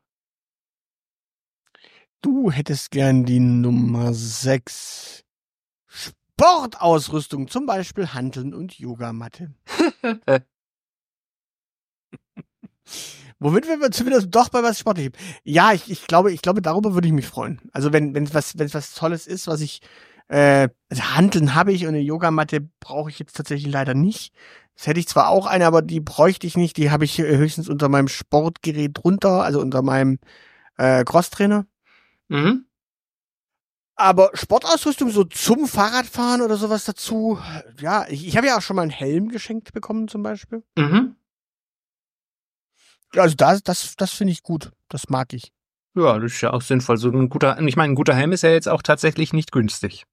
Du hättest gern die Nummer 6. Sportausrüstung, zum Beispiel Hanteln und Yogamatte. Womit wir zumindest doch bei was Sportlichem. Ja, ich glaube, darüber würde ich mich freuen. Also wenn was Tolles ist, was ich, also Hanteln habe ich und eine Yogamatte brauche ich jetzt tatsächlich leider nicht. Das hätte ich zwar auch eine, aber die bräuchte ich nicht. Die habe ich höchstens unter meinem Sportgerät drunter, also unter meinem Crosstrainer. Mhm. Aber Sportausrüstung so zum Fahrradfahren oder sowas dazu, ja, ich habe ja auch schon mal einen Helm geschenkt bekommen zum Beispiel. Mhm. Also das finde ich gut. Das mag ich. Ja, das ist ja auch sinnvoll. Ein guter Helm ist ja jetzt auch tatsächlich nicht günstig.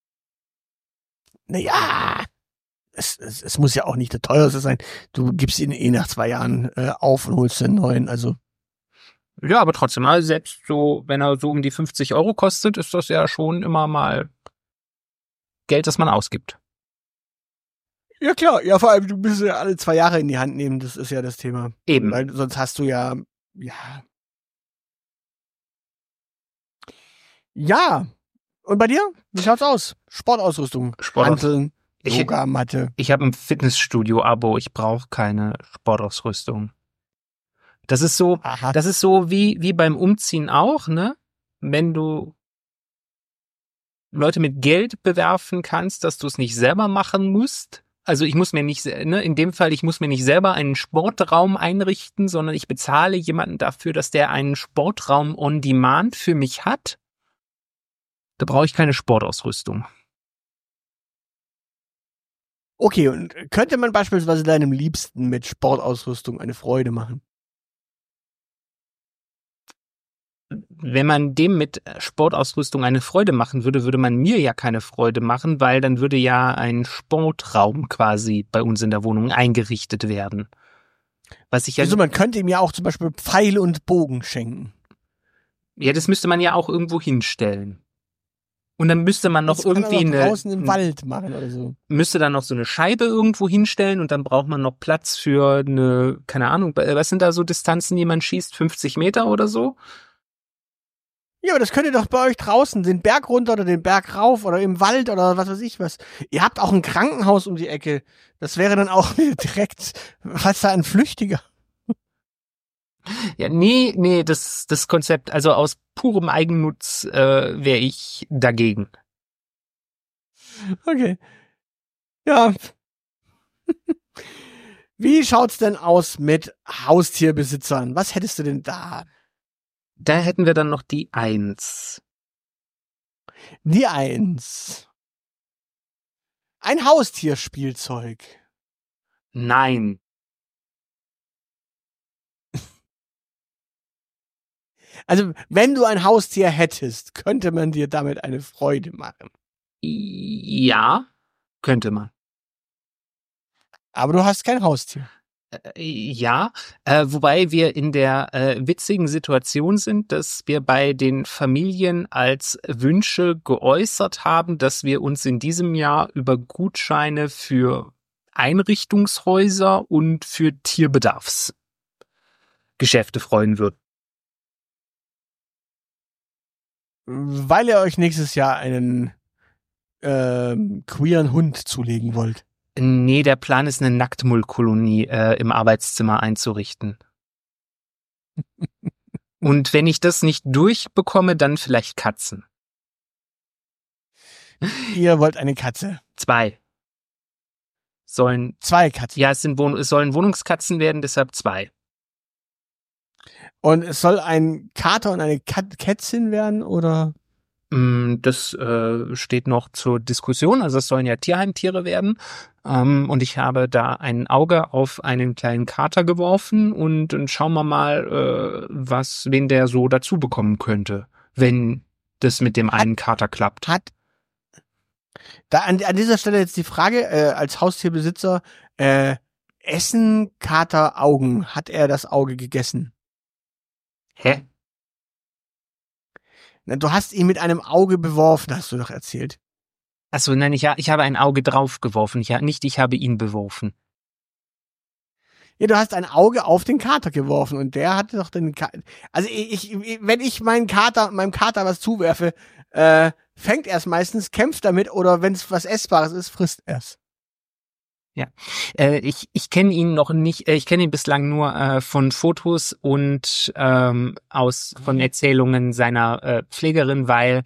Naja, es muss ja auch nicht der teuerste sein. Du gibst ihn nach 2 Jahren auf und holst den neuen. Also Ja, aber trotzdem, also selbst so, wenn er so um die 50 Euro kostet, ist das ja schon immer mal Geld, das man ausgibt. ja klar, ja vor allem du musst ja alle 2 Jahre in die Hand nehmen. Das ist ja das Thema. Eben. Weil sonst hast du ja. Ja. Und bei dir? Wie schaut's aus? Sportausrüstung, Hanteln, Yogamatte. Ich habe ein Fitnessstudio-Abo, ich brauche keine Sportausrüstung. Das ist so, Aha. das ist so wie beim Umziehen auch, ne? Wenn du Leute mit Geld bewerfen kannst, dass du es nicht selber machen musst. Also ich muss mir nicht, ne, in dem Fall, ich muss mir nicht selber einen Sportraum einrichten, sondern ich bezahle jemanden dafür, dass der einen Sportraum on demand für mich hat. Da brauche ich keine Sportausrüstung. Okay, und könnte man beispielsweise deinem Liebsten mit Sportausrüstung eine Freude machen? Wenn man dem mit Sportausrüstung eine Freude machen würde, würde man mir ja keine Freude machen, weil dann würde ja ein Sportraum quasi bei uns in der Wohnung eingerichtet werden. Was ich ja, Also man könnte ihm ja auch zum Beispiel Pfeil und Bogen schenken. ja, das müsste man ja auch irgendwo hinstellen. Und dann müsste man noch Das kann er irgendwie doch draußen im Wald machen oder so. müsste dann noch so eine Scheibe irgendwo hinstellen und dann braucht man noch Platz für eine, keine Ahnung, was sind da so Distanzen, die man schießt? 50 Meter oder so? Ja, aber das könnt ihr doch bei euch draußen, den Berg runter oder den Berg rauf oder im Wald oder was weiß ich was. Ihr habt auch ein Krankenhaus um die Ecke. Das wäre dann auch direkt, falls da ein Flüchtiger. Ja, nee, das Konzept, also aus purem Eigennutz wäre ich dagegen. Okay. Ja. Wie schaut's denn aus mit Haustierbesitzern? Was hättest du denn da? Da hätten wir dann noch die 1. Die 1. Ein Haustierspielzeug. Nein. Also, wenn du ein Haustier hättest, könnte man dir damit eine Freude machen. Ja, könnte man. Aber du hast kein Haustier. Ja, wobei wir in der witzigen Situation sind, dass wir bei den Familien als Wünsche geäußert haben, dass wir uns in diesem Jahr über Gutscheine für Einrichtungshäuser und für Tierbedarfsgeschäfte freuen würden. Weil ihr euch nächstes Jahr einen queeren Hund zulegen wollt. Nee, der Plan ist, eine Nacktmullkolonie im Arbeitszimmer einzurichten. Und wenn ich das nicht durchbekomme, dann vielleicht Katzen. Ihr wollt eine Katze. 2. Sollen 2 Katzen. Ja, es sollen Wohnungskatzen werden, deshalb 2. Und es soll ein Kater und eine Kätzchen werden, oder? Das steht noch zur Diskussion. Also es sollen ja Tierheimtiere werden. Und ich habe da ein Auge auf einen kleinen Kater geworfen und dann schauen wir mal, wen der so dazu bekommen könnte, wenn das mit dem einen Kater klappt. Da an dieser Stelle jetzt die Frage, als Haustierbesitzer, essen Kater Augen? Hat er das Auge gegessen? Hä? Na, du hast ihn mit einem Auge beworfen, hast du doch erzählt. Achso, nein, ich habe ein Auge drauf geworfen. Ich habe ihn beworfen. Ja, du hast ein Auge auf den Kater geworfen und der hatte doch den Also wenn ich meinem Kater was zuwerfe, fängt er es meistens, kämpft damit oder wenn es was Essbares ist, frisst er es. Ja, ich kenne ihn noch nicht, ich kenne ihn bislang nur von Fotos und von Erzählungen seiner Pflegerin, weil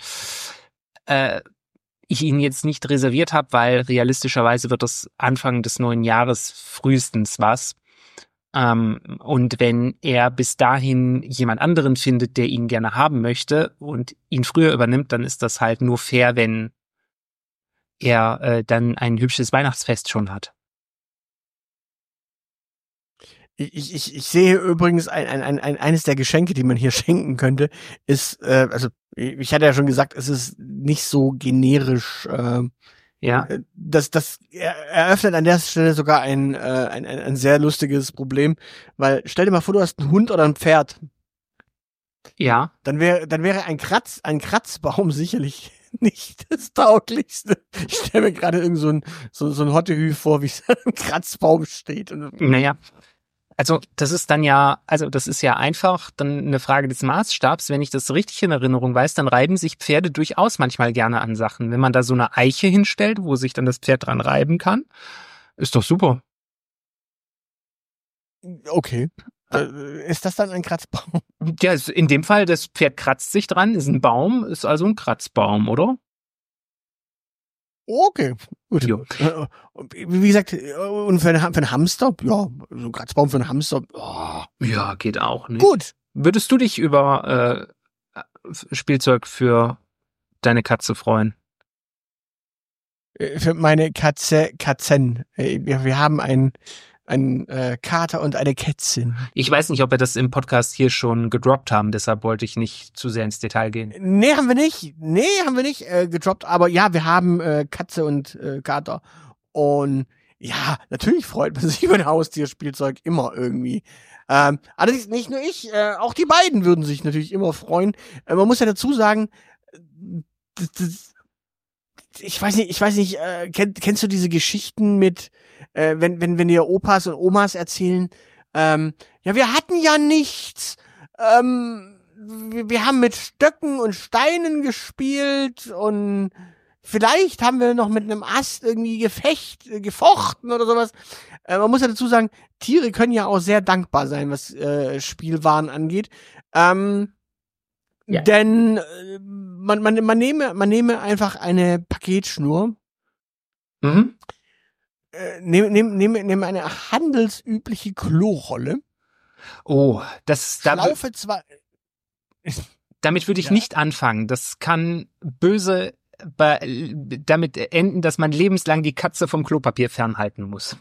ich ihn jetzt nicht reserviert habe, weil realistischerweise wird das Anfang des neuen Jahres frühestens was. Und wenn er bis dahin jemand anderen findet, der ihn gerne haben möchte und ihn früher übernimmt, dann ist das halt nur fair, wenn er dann ein hübsches Weihnachtsfest schon hat. Ich sehe übrigens eines der Geschenke, die man hier schenken könnte, ist, also ich hatte ja schon gesagt, es ist nicht so generisch. Ja. Das eröffnet an der Stelle sogar ein sehr lustiges Problem, weil stell dir mal vor, du hast einen Hund oder ein Pferd. Ja. Dann wäre ein Kratzbaum sicherlich nicht das Tauglichste. Ich stelle mir gerade irgend so ein Hottehü vor, wie es an einem Kratzbaum steht. Naja. Also das ist ja einfach dann eine Frage des Maßstabs. Wenn ich das richtig in Erinnerung weiß, dann reiben sich Pferde durchaus manchmal gerne an Sachen. Wenn man da so eine Eiche hinstellt, wo sich dann das Pferd dran reiben kann, ist doch super. Okay. Ist das dann ein Kratzbaum? Ja, in dem Fall, das Pferd kratzt sich dran, ist ein Baum, ist also ein Kratzbaum, oder? Okay, gut. Ja. Wie gesagt, und für einen Hamster, ja, so ein Kratzbaum für einen Hamster, oh. Ja, geht auch nicht. Gut. Würdest du dich über Spielzeug für deine Katze freuen? Für meine Katzen. Wir haben einen Kater und eine Kätzin. Ich weiß nicht, ob wir das im Podcast hier schon gedroppt haben, deshalb wollte ich nicht zu sehr ins Detail gehen. Nee, haben wir nicht gedroppt, aber ja, wir haben Katze und Kater. Und ja, natürlich freut man sich über ein Haustierspielzeug immer irgendwie. Allerdings nicht nur ich, auch die beiden würden sich natürlich immer freuen. Man muss ja dazu sagen, ich weiß nicht, kennst du diese Geschichten mit, wenn dir Opas und Omas erzählen, ja, wir hatten ja nichts, wir haben mit Stöcken und Steinen gespielt und vielleicht haben wir noch mit einem Ast irgendwie gefochten oder sowas. Man muss ja dazu sagen, Tiere können ja auch sehr dankbar sein, was Spielwaren angeht. Ja. Denn man nehme einfach eine Paketschnur, nehme eine handelsübliche Klorolle. Oh, Schlaufe zwei. Damit würde ich Ja. nicht anfangen. Das kann böse damit enden, dass man lebenslang die Katze vom Klopapier fernhalten muss.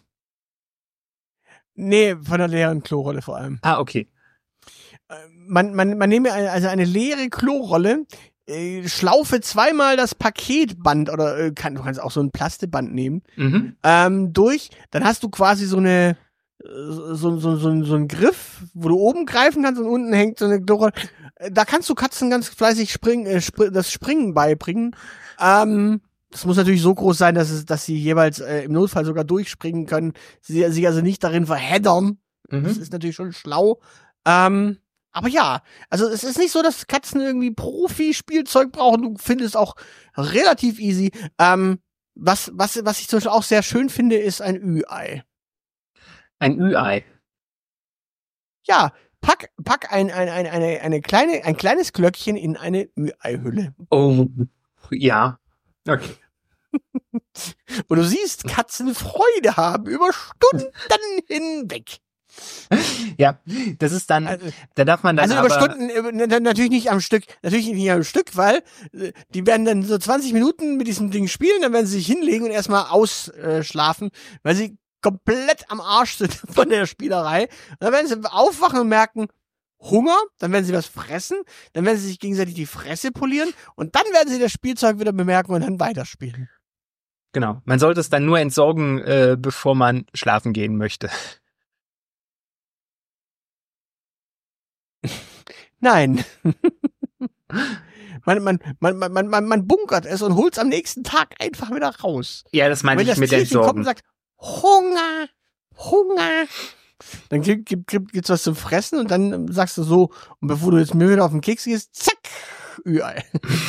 Nee, von der leeren Klorolle vor allem. Ah, okay. Man nehme also eine leere Klorolle, schlaufe zweimal das Paketband oder du kannst auch so ein Plasteband nehmen, durch, dann hast du quasi so einen Griff, wo du oben greifen kannst und unten hängt so eine Klorolle. Da kannst du Katzen ganz fleißig das Springen beibringen. Das muss natürlich so groß sein, dass sie jeweils im Notfall sogar durchspringen können, sie also nicht darin verheddern. Das ist natürlich schon schlau. Aber ja, also es ist nicht so, dass Katzen irgendwie Profi-Spielzeug brauchen. Du findest auch relativ easy. Was ich zum Beispiel auch sehr schön finde, ist ein Ü-Ei. Ein Ü-Ei. Ja, pack ein kleines Glöckchen in eine Ü-Ei-Hülle. Oh, ja. Okay. Und du siehst Katzen Freude haben über Stunden hinweg. Ja, das ist dann, Also- da darf man dann Also über aber, Stunden, natürlich nicht am Stück, weil die werden dann so 20 Minuten mit diesem Ding spielen, dann werden sie sich hinlegen und erstmal ausschlafen, weil sie komplett am Arsch sind von der Spielerei. Und dann werden sie aufwachen und merken, Hunger, dann werden sie was fressen, dann werden sie sich gegenseitig die Fresse polieren und dann werden sie das Spielzeug wieder bemerken und dann weiterspielen. genau, man sollte es dann nur entsorgen, bevor man schlafen gehen möchte. Nein. Man bunkert es und holt es am nächsten Tag einfach wieder raus. Ja, das meine Wenn ich das mit Tierchen kommt und entsorgen. sagt, Hunger, dann gibt's was zum Fressen und dann sagst du so, und bevor du jetzt mir wieder auf den Keks gehst, zack, Ü-Ei.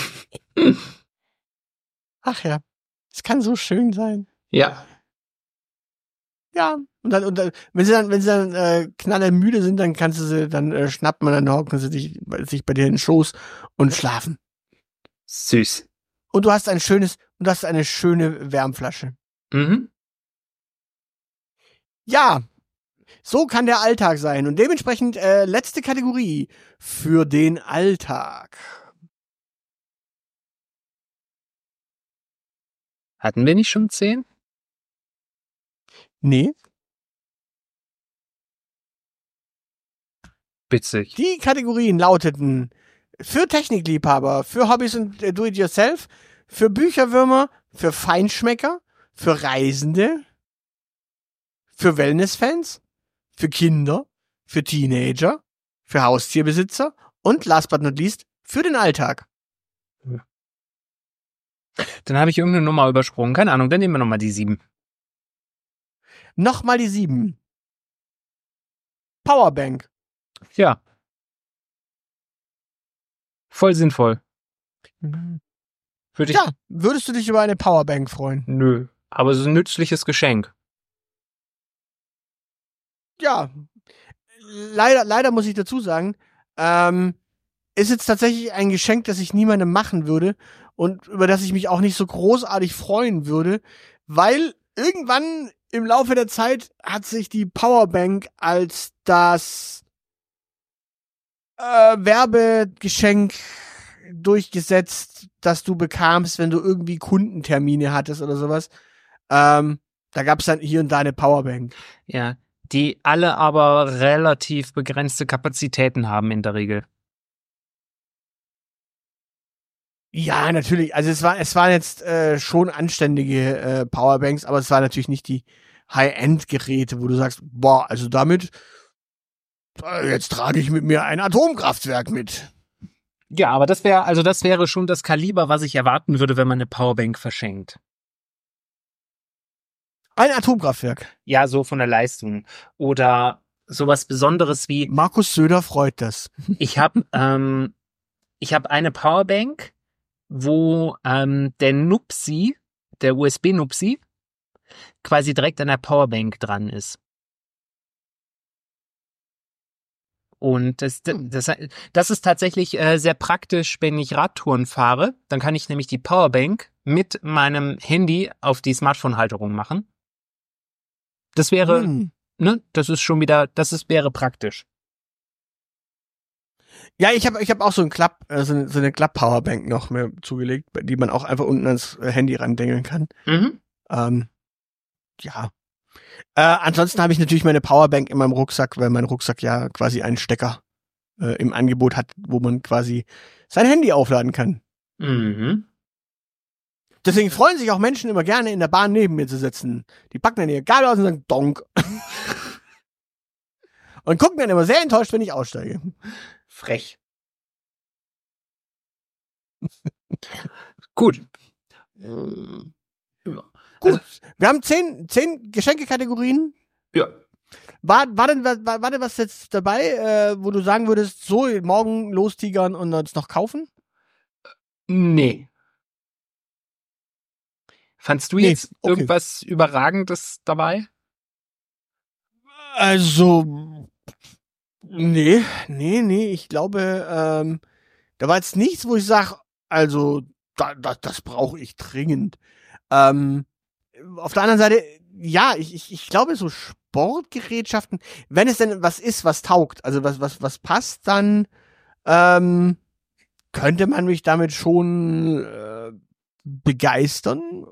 Ach ja, es kann so schön sein. Ja. Ja, und dann, wenn sie dann knallermüde sind, dann kannst du sie dann schnappen und dann hocken sie sich bei dir in den Schoß und schlafen. Süß. Und du hast eine schöne Wärmflasche. Mhm. Ja, so kann der Alltag sein. Und dementsprechend letzte Kategorie für den Alltag. Hatten wir nicht schon 10? Nee. Witzig. Die Kategorien lauteten für Technikliebhaber, für Hobbys und Do-it-yourself, für Bücherwürmer, für Feinschmecker, für Reisende, für Wellnessfans, für Kinder, für Teenager, für Haustierbesitzer und last but not least für den Alltag. Dann habe ich irgendeine Nummer übersprungen. Keine Ahnung, dann nehmen wir nochmal die 7. Nochmal die 7. Powerbank. Ja. Voll sinnvoll. Würde ich. Ja, würdest du dich über eine Powerbank freuen? Nö. Aber so ein nützliches Geschenk. Ja, leider muss ich dazu sagen, ist jetzt tatsächlich ein Geschenk, das ich niemandem machen würde und über das ich mich auch nicht so großartig freuen würde, weil irgendwann im Laufe der Zeit hat sich die Powerbank als das Werbegeschenk durchgesetzt, das du bekamst, wenn du irgendwie Kundentermine hattest oder sowas. Da gab's dann hier und da eine Powerbank. Ja. Die alle aber relativ begrenzte Kapazitäten haben in der Regel. Ja, natürlich. Also es waren jetzt schon anständige Powerbanks, aber es waren natürlich nicht die High-End-Geräte, wo du sagst, boah, also damit jetzt trage ich mit mir ein Atomkraftwerk mit. Ja, aber das wäre schon das Kaliber, was ich erwarten würde, wenn man eine Powerbank verschenkt. Ein Atomkraftwerk. Ja, so von der Leistung. Oder sowas Besonderes wie, Markus Söder freut das. ich habe eine Powerbank, wo der Nupsi, der USB-Nupsi, quasi direkt an der Powerbank dran ist. Und das ist tatsächlich sehr praktisch, wenn ich Radtouren fahre. Dann kann ich nämlich die Powerbank mit meinem Handy auf die Smartphone-Halterung machen. Das wäre, ne, wäre praktisch. Ja, ich hab auch so eine Klapp-Powerbank noch mir zugelegt, die man auch einfach unten ans Handy randengeln kann. Mhm. Ja. Ansonsten habe ich natürlich meine Powerbank in meinem Rucksack, weil mein Rucksack ja quasi einen Stecker im Angebot hat, wo man quasi sein Handy aufladen kann. Mhm. Deswegen freuen sich auch Menschen immer gerne, in der Bahn neben mir zu sitzen. Die packen dann ihr Gabel aus und sagen Donk. Und gucken dann immer sehr enttäuscht, wenn ich aussteige. Frech. Gut. Gut, wir haben 10 Geschenkekategorien. Ja. War denn was jetzt dabei, wo du sagen würdest, so, morgen lostigern und uns noch kaufen? Nee. Fandst du jetzt irgendwas Überragendes dabei? Also, nee, ich glaube, da war jetzt nichts, wo ich sage, also, das brauche ich dringend. Auf der anderen Seite, ja, ich glaube, so Sportgerätschaften, wenn es denn was ist, was taugt, also was passt, dann könnte man mich damit schon begeistern.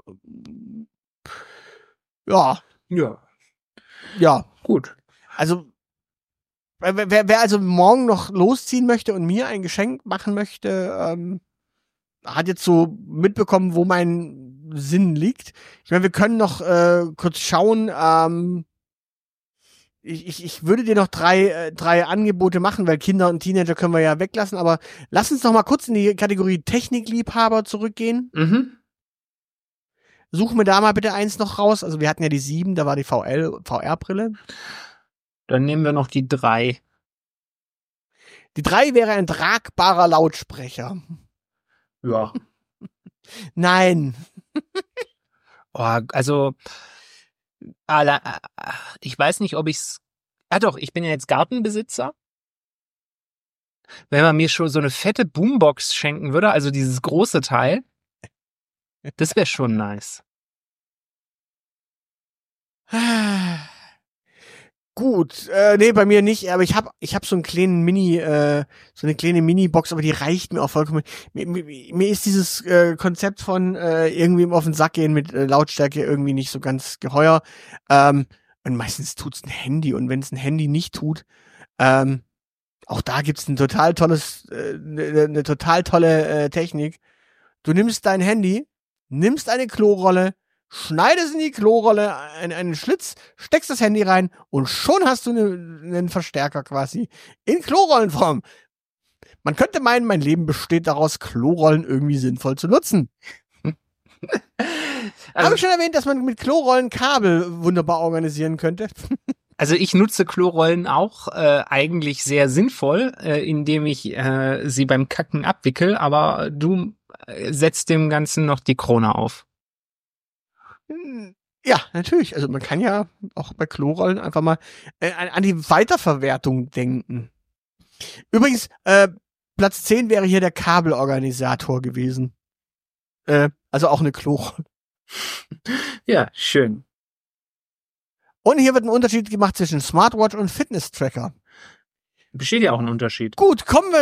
Ja. Ja. Gut. Also, wer also morgen noch losziehen möchte und mir ein Geschenk machen möchte, hat jetzt so mitbekommen, wo mein Sinn liegt. Ich meine, wir können noch kurz schauen. Ich würde dir noch drei Angebote machen, weil Kinder und Teenager können wir ja weglassen, aber lass uns noch mal kurz in die Kategorie Technikliebhaber zurückgehen. Mhm. Suchen wir da mal bitte eins noch raus. Also wir hatten ja die 7, da war die VR-Brille. Dann nehmen wir noch die 3. Die 3 wäre ein tragbarer Lautsprecher. Ja. Nein. Oh, also, ich weiß nicht, ob ich's. Doch, ich bin ja jetzt Gartenbesitzer. Wenn man mir schon so eine fette Boombox schenken würde, also dieses große Teil, das wäre schon nice. Gut, nee, bei mir nicht, aber ich hab so einen kleinen so eine kleine Mini-Box, aber die reicht mir auch vollkommen. Mir ist dieses Konzept von irgendwie auf den Sack gehen mit Lautstärke irgendwie nicht so ganz geheuer. Und meistens tut's ein Handy, und wenn es ein Handy nicht tut, auch da gibt's ein total tolles, eine total tolle Technik. Du nimmst dein Handy, nimmst eine Klorolle, schneidest in die Klorolle einen Schlitz, steckst das Handy rein und schon hast du einen Verstärker quasi in Klorollenform. Man könnte meinen, mein Leben besteht daraus, Klorollen irgendwie sinnvoll zu nutzen. Habe ich schon erwähnt, dass man mit Klorollen Kabel wunderbar organisieren könnte? Also ich nutze Klorollen auch eigentlich sehr sinnvoll, indem ich sie beim Kacken abwickel, aber du setzt dem Ganzen noch die Krone auf. Ja, natürlich. Also man kann ja auch bei Klorollen einfach mal an die Weiterverwertung denken. Übrigens, Platz 10 wäre hier der Kabelorganisator gewesen. Also auch eine Klorolle. Ja, schön. Und hier wird ein Unterschied gemacht zwischen Smartwatch und Fitness-Tracker. Besteht ja auch ein Unterschied. Gut,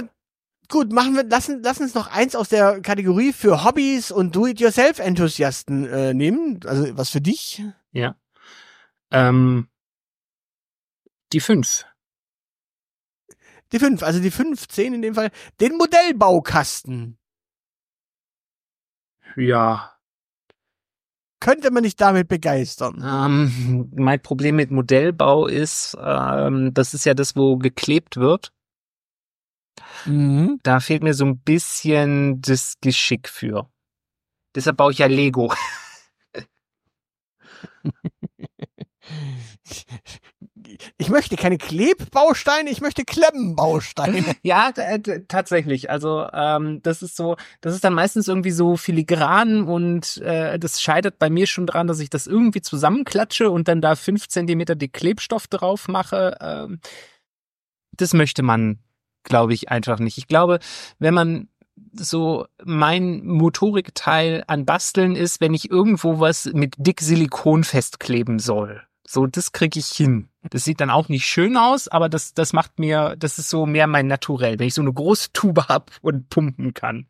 lass uns noch eins aus der Kategorie für Hobbys und Do-it-yourself-Enthusiasten nehmen. Also was für dich? Ja. Die 5. Die 5, also die 15 in dem Fall. Den Modellbaukasten. Ja. Könnte man dich damit begeistern? Mein Problem mit Modellbau ist, das ist ja das, wo geklebt wird. Mhm. Da fehlt mir so ein bisschen das Geschick für. Deshalb baue ich ja Lego. Ich möchte keine Klebbausteine, ich möchte Klemmbausteine. Ja, tatsächlich. Also das ist dann meistens irgendwie so filigran und das scheitert bei mir schon dran, dass ich das irgendwie zusammenklatsche und dann da 5 Zentimeter die Klebstoff drauf mache. Das möchte man, glaube ich, einfach nicht. Ich glaube, wenn man so mein Motorikteil an Basteln ist, wenn ich irgendwo was mit dick Silikon festkleben soll. So, das kriege ich hin. Das sieht dann auch nicht schön aus, aber das ist so mehr mein Naturell, wenn ich so eine große Tube hab und pumpen kann.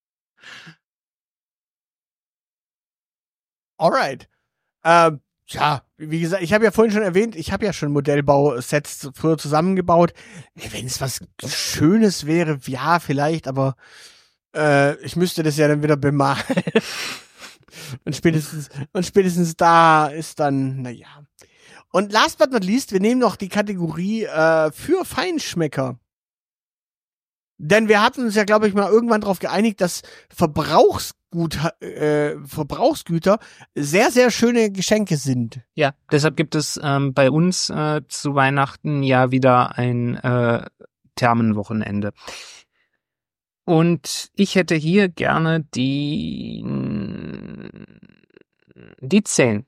Alright. Ja, wie gesagt, ich habe ja vorhin schon erwähnt, ich habe ja schon Modellbausets früher zusammengebaut. Wenn es was Schönes wäre, ja, vielleicht, aber ich müsste das ja dann wieder bemalen. Und spätestens da ist dann, naja. Und last but not least, wir nehmen noch die Kategorie für Feinschmecker. Denn wir hatten uns ja, glaube ich, mal irgendwann darauf geeinigt, dass Verbrauchsgüter sehr, sehr schöne Geschenke sind. Ja, deshalb gibt es bei uns zu Weihnachten ja wieder ein Thermenwochenende. Und ich hätte hier gerne die 10.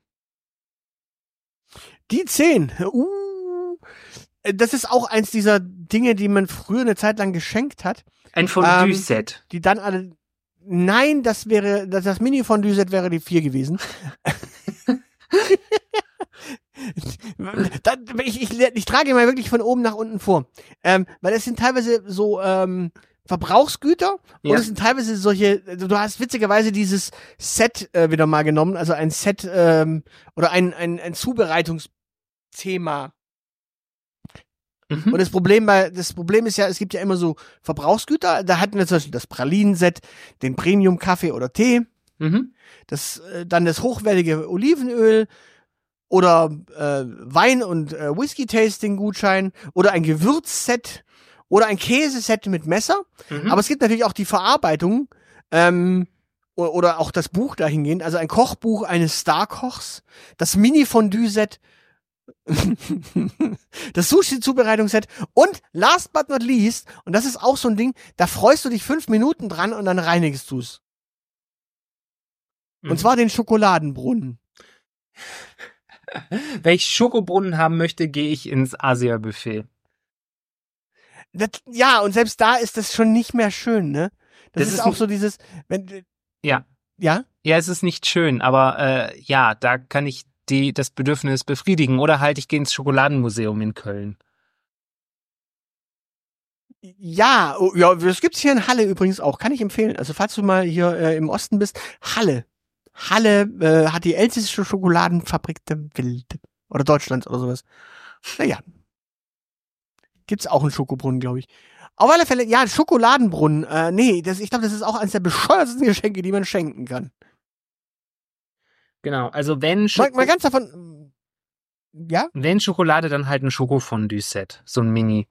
Die 10. Das ist auch eins dieser Dinge, die man früher eine Zeit lang geschenkt hat. Ein Fondue-Set. Die dann alle. Nein, das Mini-Fondue-Set wäre die 4 gewesen. Ich trage ihn mal wirklich von oben nach unten vor. Weil es sind teilweise so Verbrauchsgüter und es sind teilweise solche, du hast witzigerweise dieses Set wieder mal genommen, also ein Set oder ein Zubereitungsthema. Und das Problem ist ja, es gibt ja immer so Verbrauchsgüter, da hatten wir zum Beispiel das Pralinenset, den Premium-Kaffee oder Tee, dann das hochwertige Olivenöl oder Wein- und Whisky-Tasting-Gutschein oder ein Gewürzset oder ein Käseset mit Messer. Aber es gibt natürlich auch die Verarbeitung oder auch das Buch dahingehend, also ein Kochbuch eines Starkochs, das Mini-Fondue-Set, das Sushi-Zubereitungsset und last but not least, und das ist auch so ein Ding, da freust du dich 5 Minuten dran und dann reinigst du's. Und zwar den Schokoladenbrunnen. Wenn ich Schokobrunnen haben möchte, gehe ich ins Asia-Buffet. Ja, und selbst da ist das schon nicht mehr schön, ne? Das ist auch so dieses, Ja. Ja? Ja, es ist nicht schön, aber da kann ich das Bedürfnis befriedigen. Oder halt, ich gehe ins Schokoladenmuseum in Köln. Ja, das gibt's hier in Halle übrigens auch, kann ich empfehlen. Also falls du mal hier im Osten bist, Halle hat die älteste Schokoladenfabrik der Welt. Oder Deutschlands oder sowas. Naja. Gibt's auch einen Schokobrunnen, glaube ich. Auf alle Fälle, ja, Schokoladenbrunnen. Ich glaube, das ist auch eines der bescheuertsten Geschenke, die man schenken kann. Genau, also wenn Mal ganz davon. Ja? Wenn Schokolade, dann halt ein Schokofondue-Set. So ein Mini.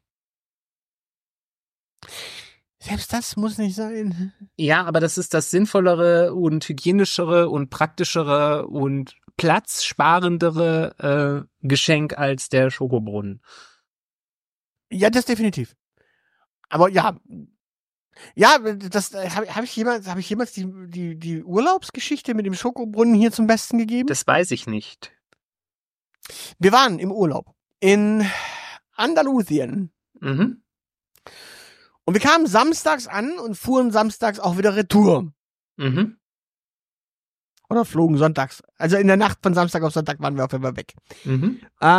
Selbst das muss nicht sein. Ja, aber das ist das sinnvollere und hygienischere und praktischere und platzsparendere Geschenk als der Schokobrunnen. Ja, das definitiv. Aber ja, das habe ich jemals die Urlaubsgeschichte mit dem Schokobrunnen hier zum Besten gegeben? Das weiß ich nicht. Wir waren im Urlaub in Andalusien. Mhm. Und wir kamen samstags an und fuhren samstags auch wieder retour. Mhm. Oder flogen sonntags. Also in der Nacht von Samstag auf Sonntag waren wir auf jeden Fall weg. Mhm.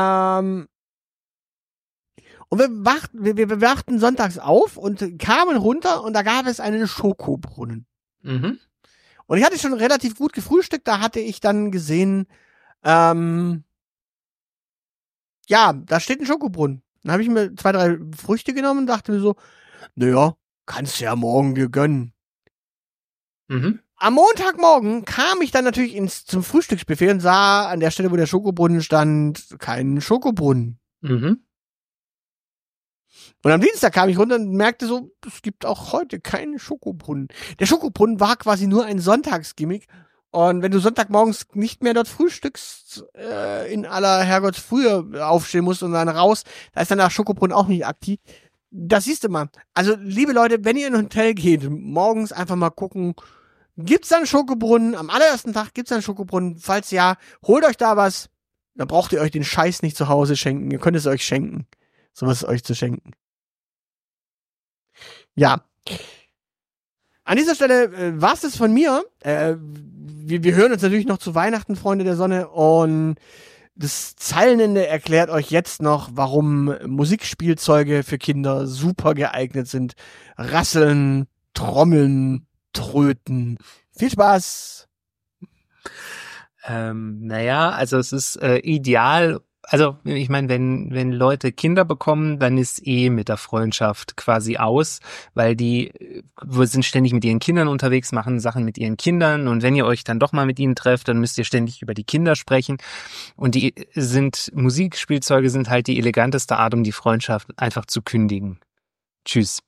Und wir wachten sonntags auf und kamen runter und da gab es einen Schokobrunnen. Mhm. Und ich hatte schon relativ gut gefrühstückt, da hatte ich dann gesehen, da steht ein Schokobrunnen. Dann habe ich mir 2, 3 Früchte genommen und dachte mir so, naja, kannst du ja morgen dir gönnen. Mhm. Am Montagmorgen kam ich dann natürlich zum Frühstücksbuffet und sah an der Stelle, wo der Schokobrunnen stand, keinen Schokobrunnen. Mhm. Und am Dienstag kam ich runter und merkte so, es gibt auch heute keinen Schokobrunnen. Der Schokobrunnen war quasi nur ein Sonntagsgimmick. Und wenn du Sonntagmorgens nicht mehr dort frühstückst, in aller Herrgottsfrühe aufstehen musst und dann raus, da ist dann der Schokobrunnen auch nicht aktiv. Das siehst du mal. Also, liebe Leute, wenn ihr in ein Hotel geht, morgens einfach mal gucken, gibt's da einen Schokobrunnen? Am allerersten Tag gibt's da einen Schokobrunnen? Falls ja, holt euch da was. Dann braucht ihr euch den Scheiß nicht zu Hause schenken. Ihr könnt es euch schenken. Sowas euch zu schenken. Ja. An dieser Stelle war's das von mir. Wir hören uns natürlich noch zu Weihnachten, Freunde der Sonne. Und das Zeilenende erklärt euch jetzt noch, warum Musikspielzeuge für Kinder super geeignet sind. Rasseln, Trommeln, Tröten. Viel Spaß! Also es ist ideal. Also ich meine, wenn Leute Kinder bekommen, dann ist mit der Freundschaft quasi aus, weil die sind ständig mit ihren Kindern unterwegs, machen Sachen mit ihren Kindern und wenn ihr euch dann doch mal mit ihnen trefft, dann müsst ihr ständig über die Kinder sprechen und Musikspielzeuge sind halt die eleganteste Art, um die Freundschaft einfach zu kündigen. Tschüss.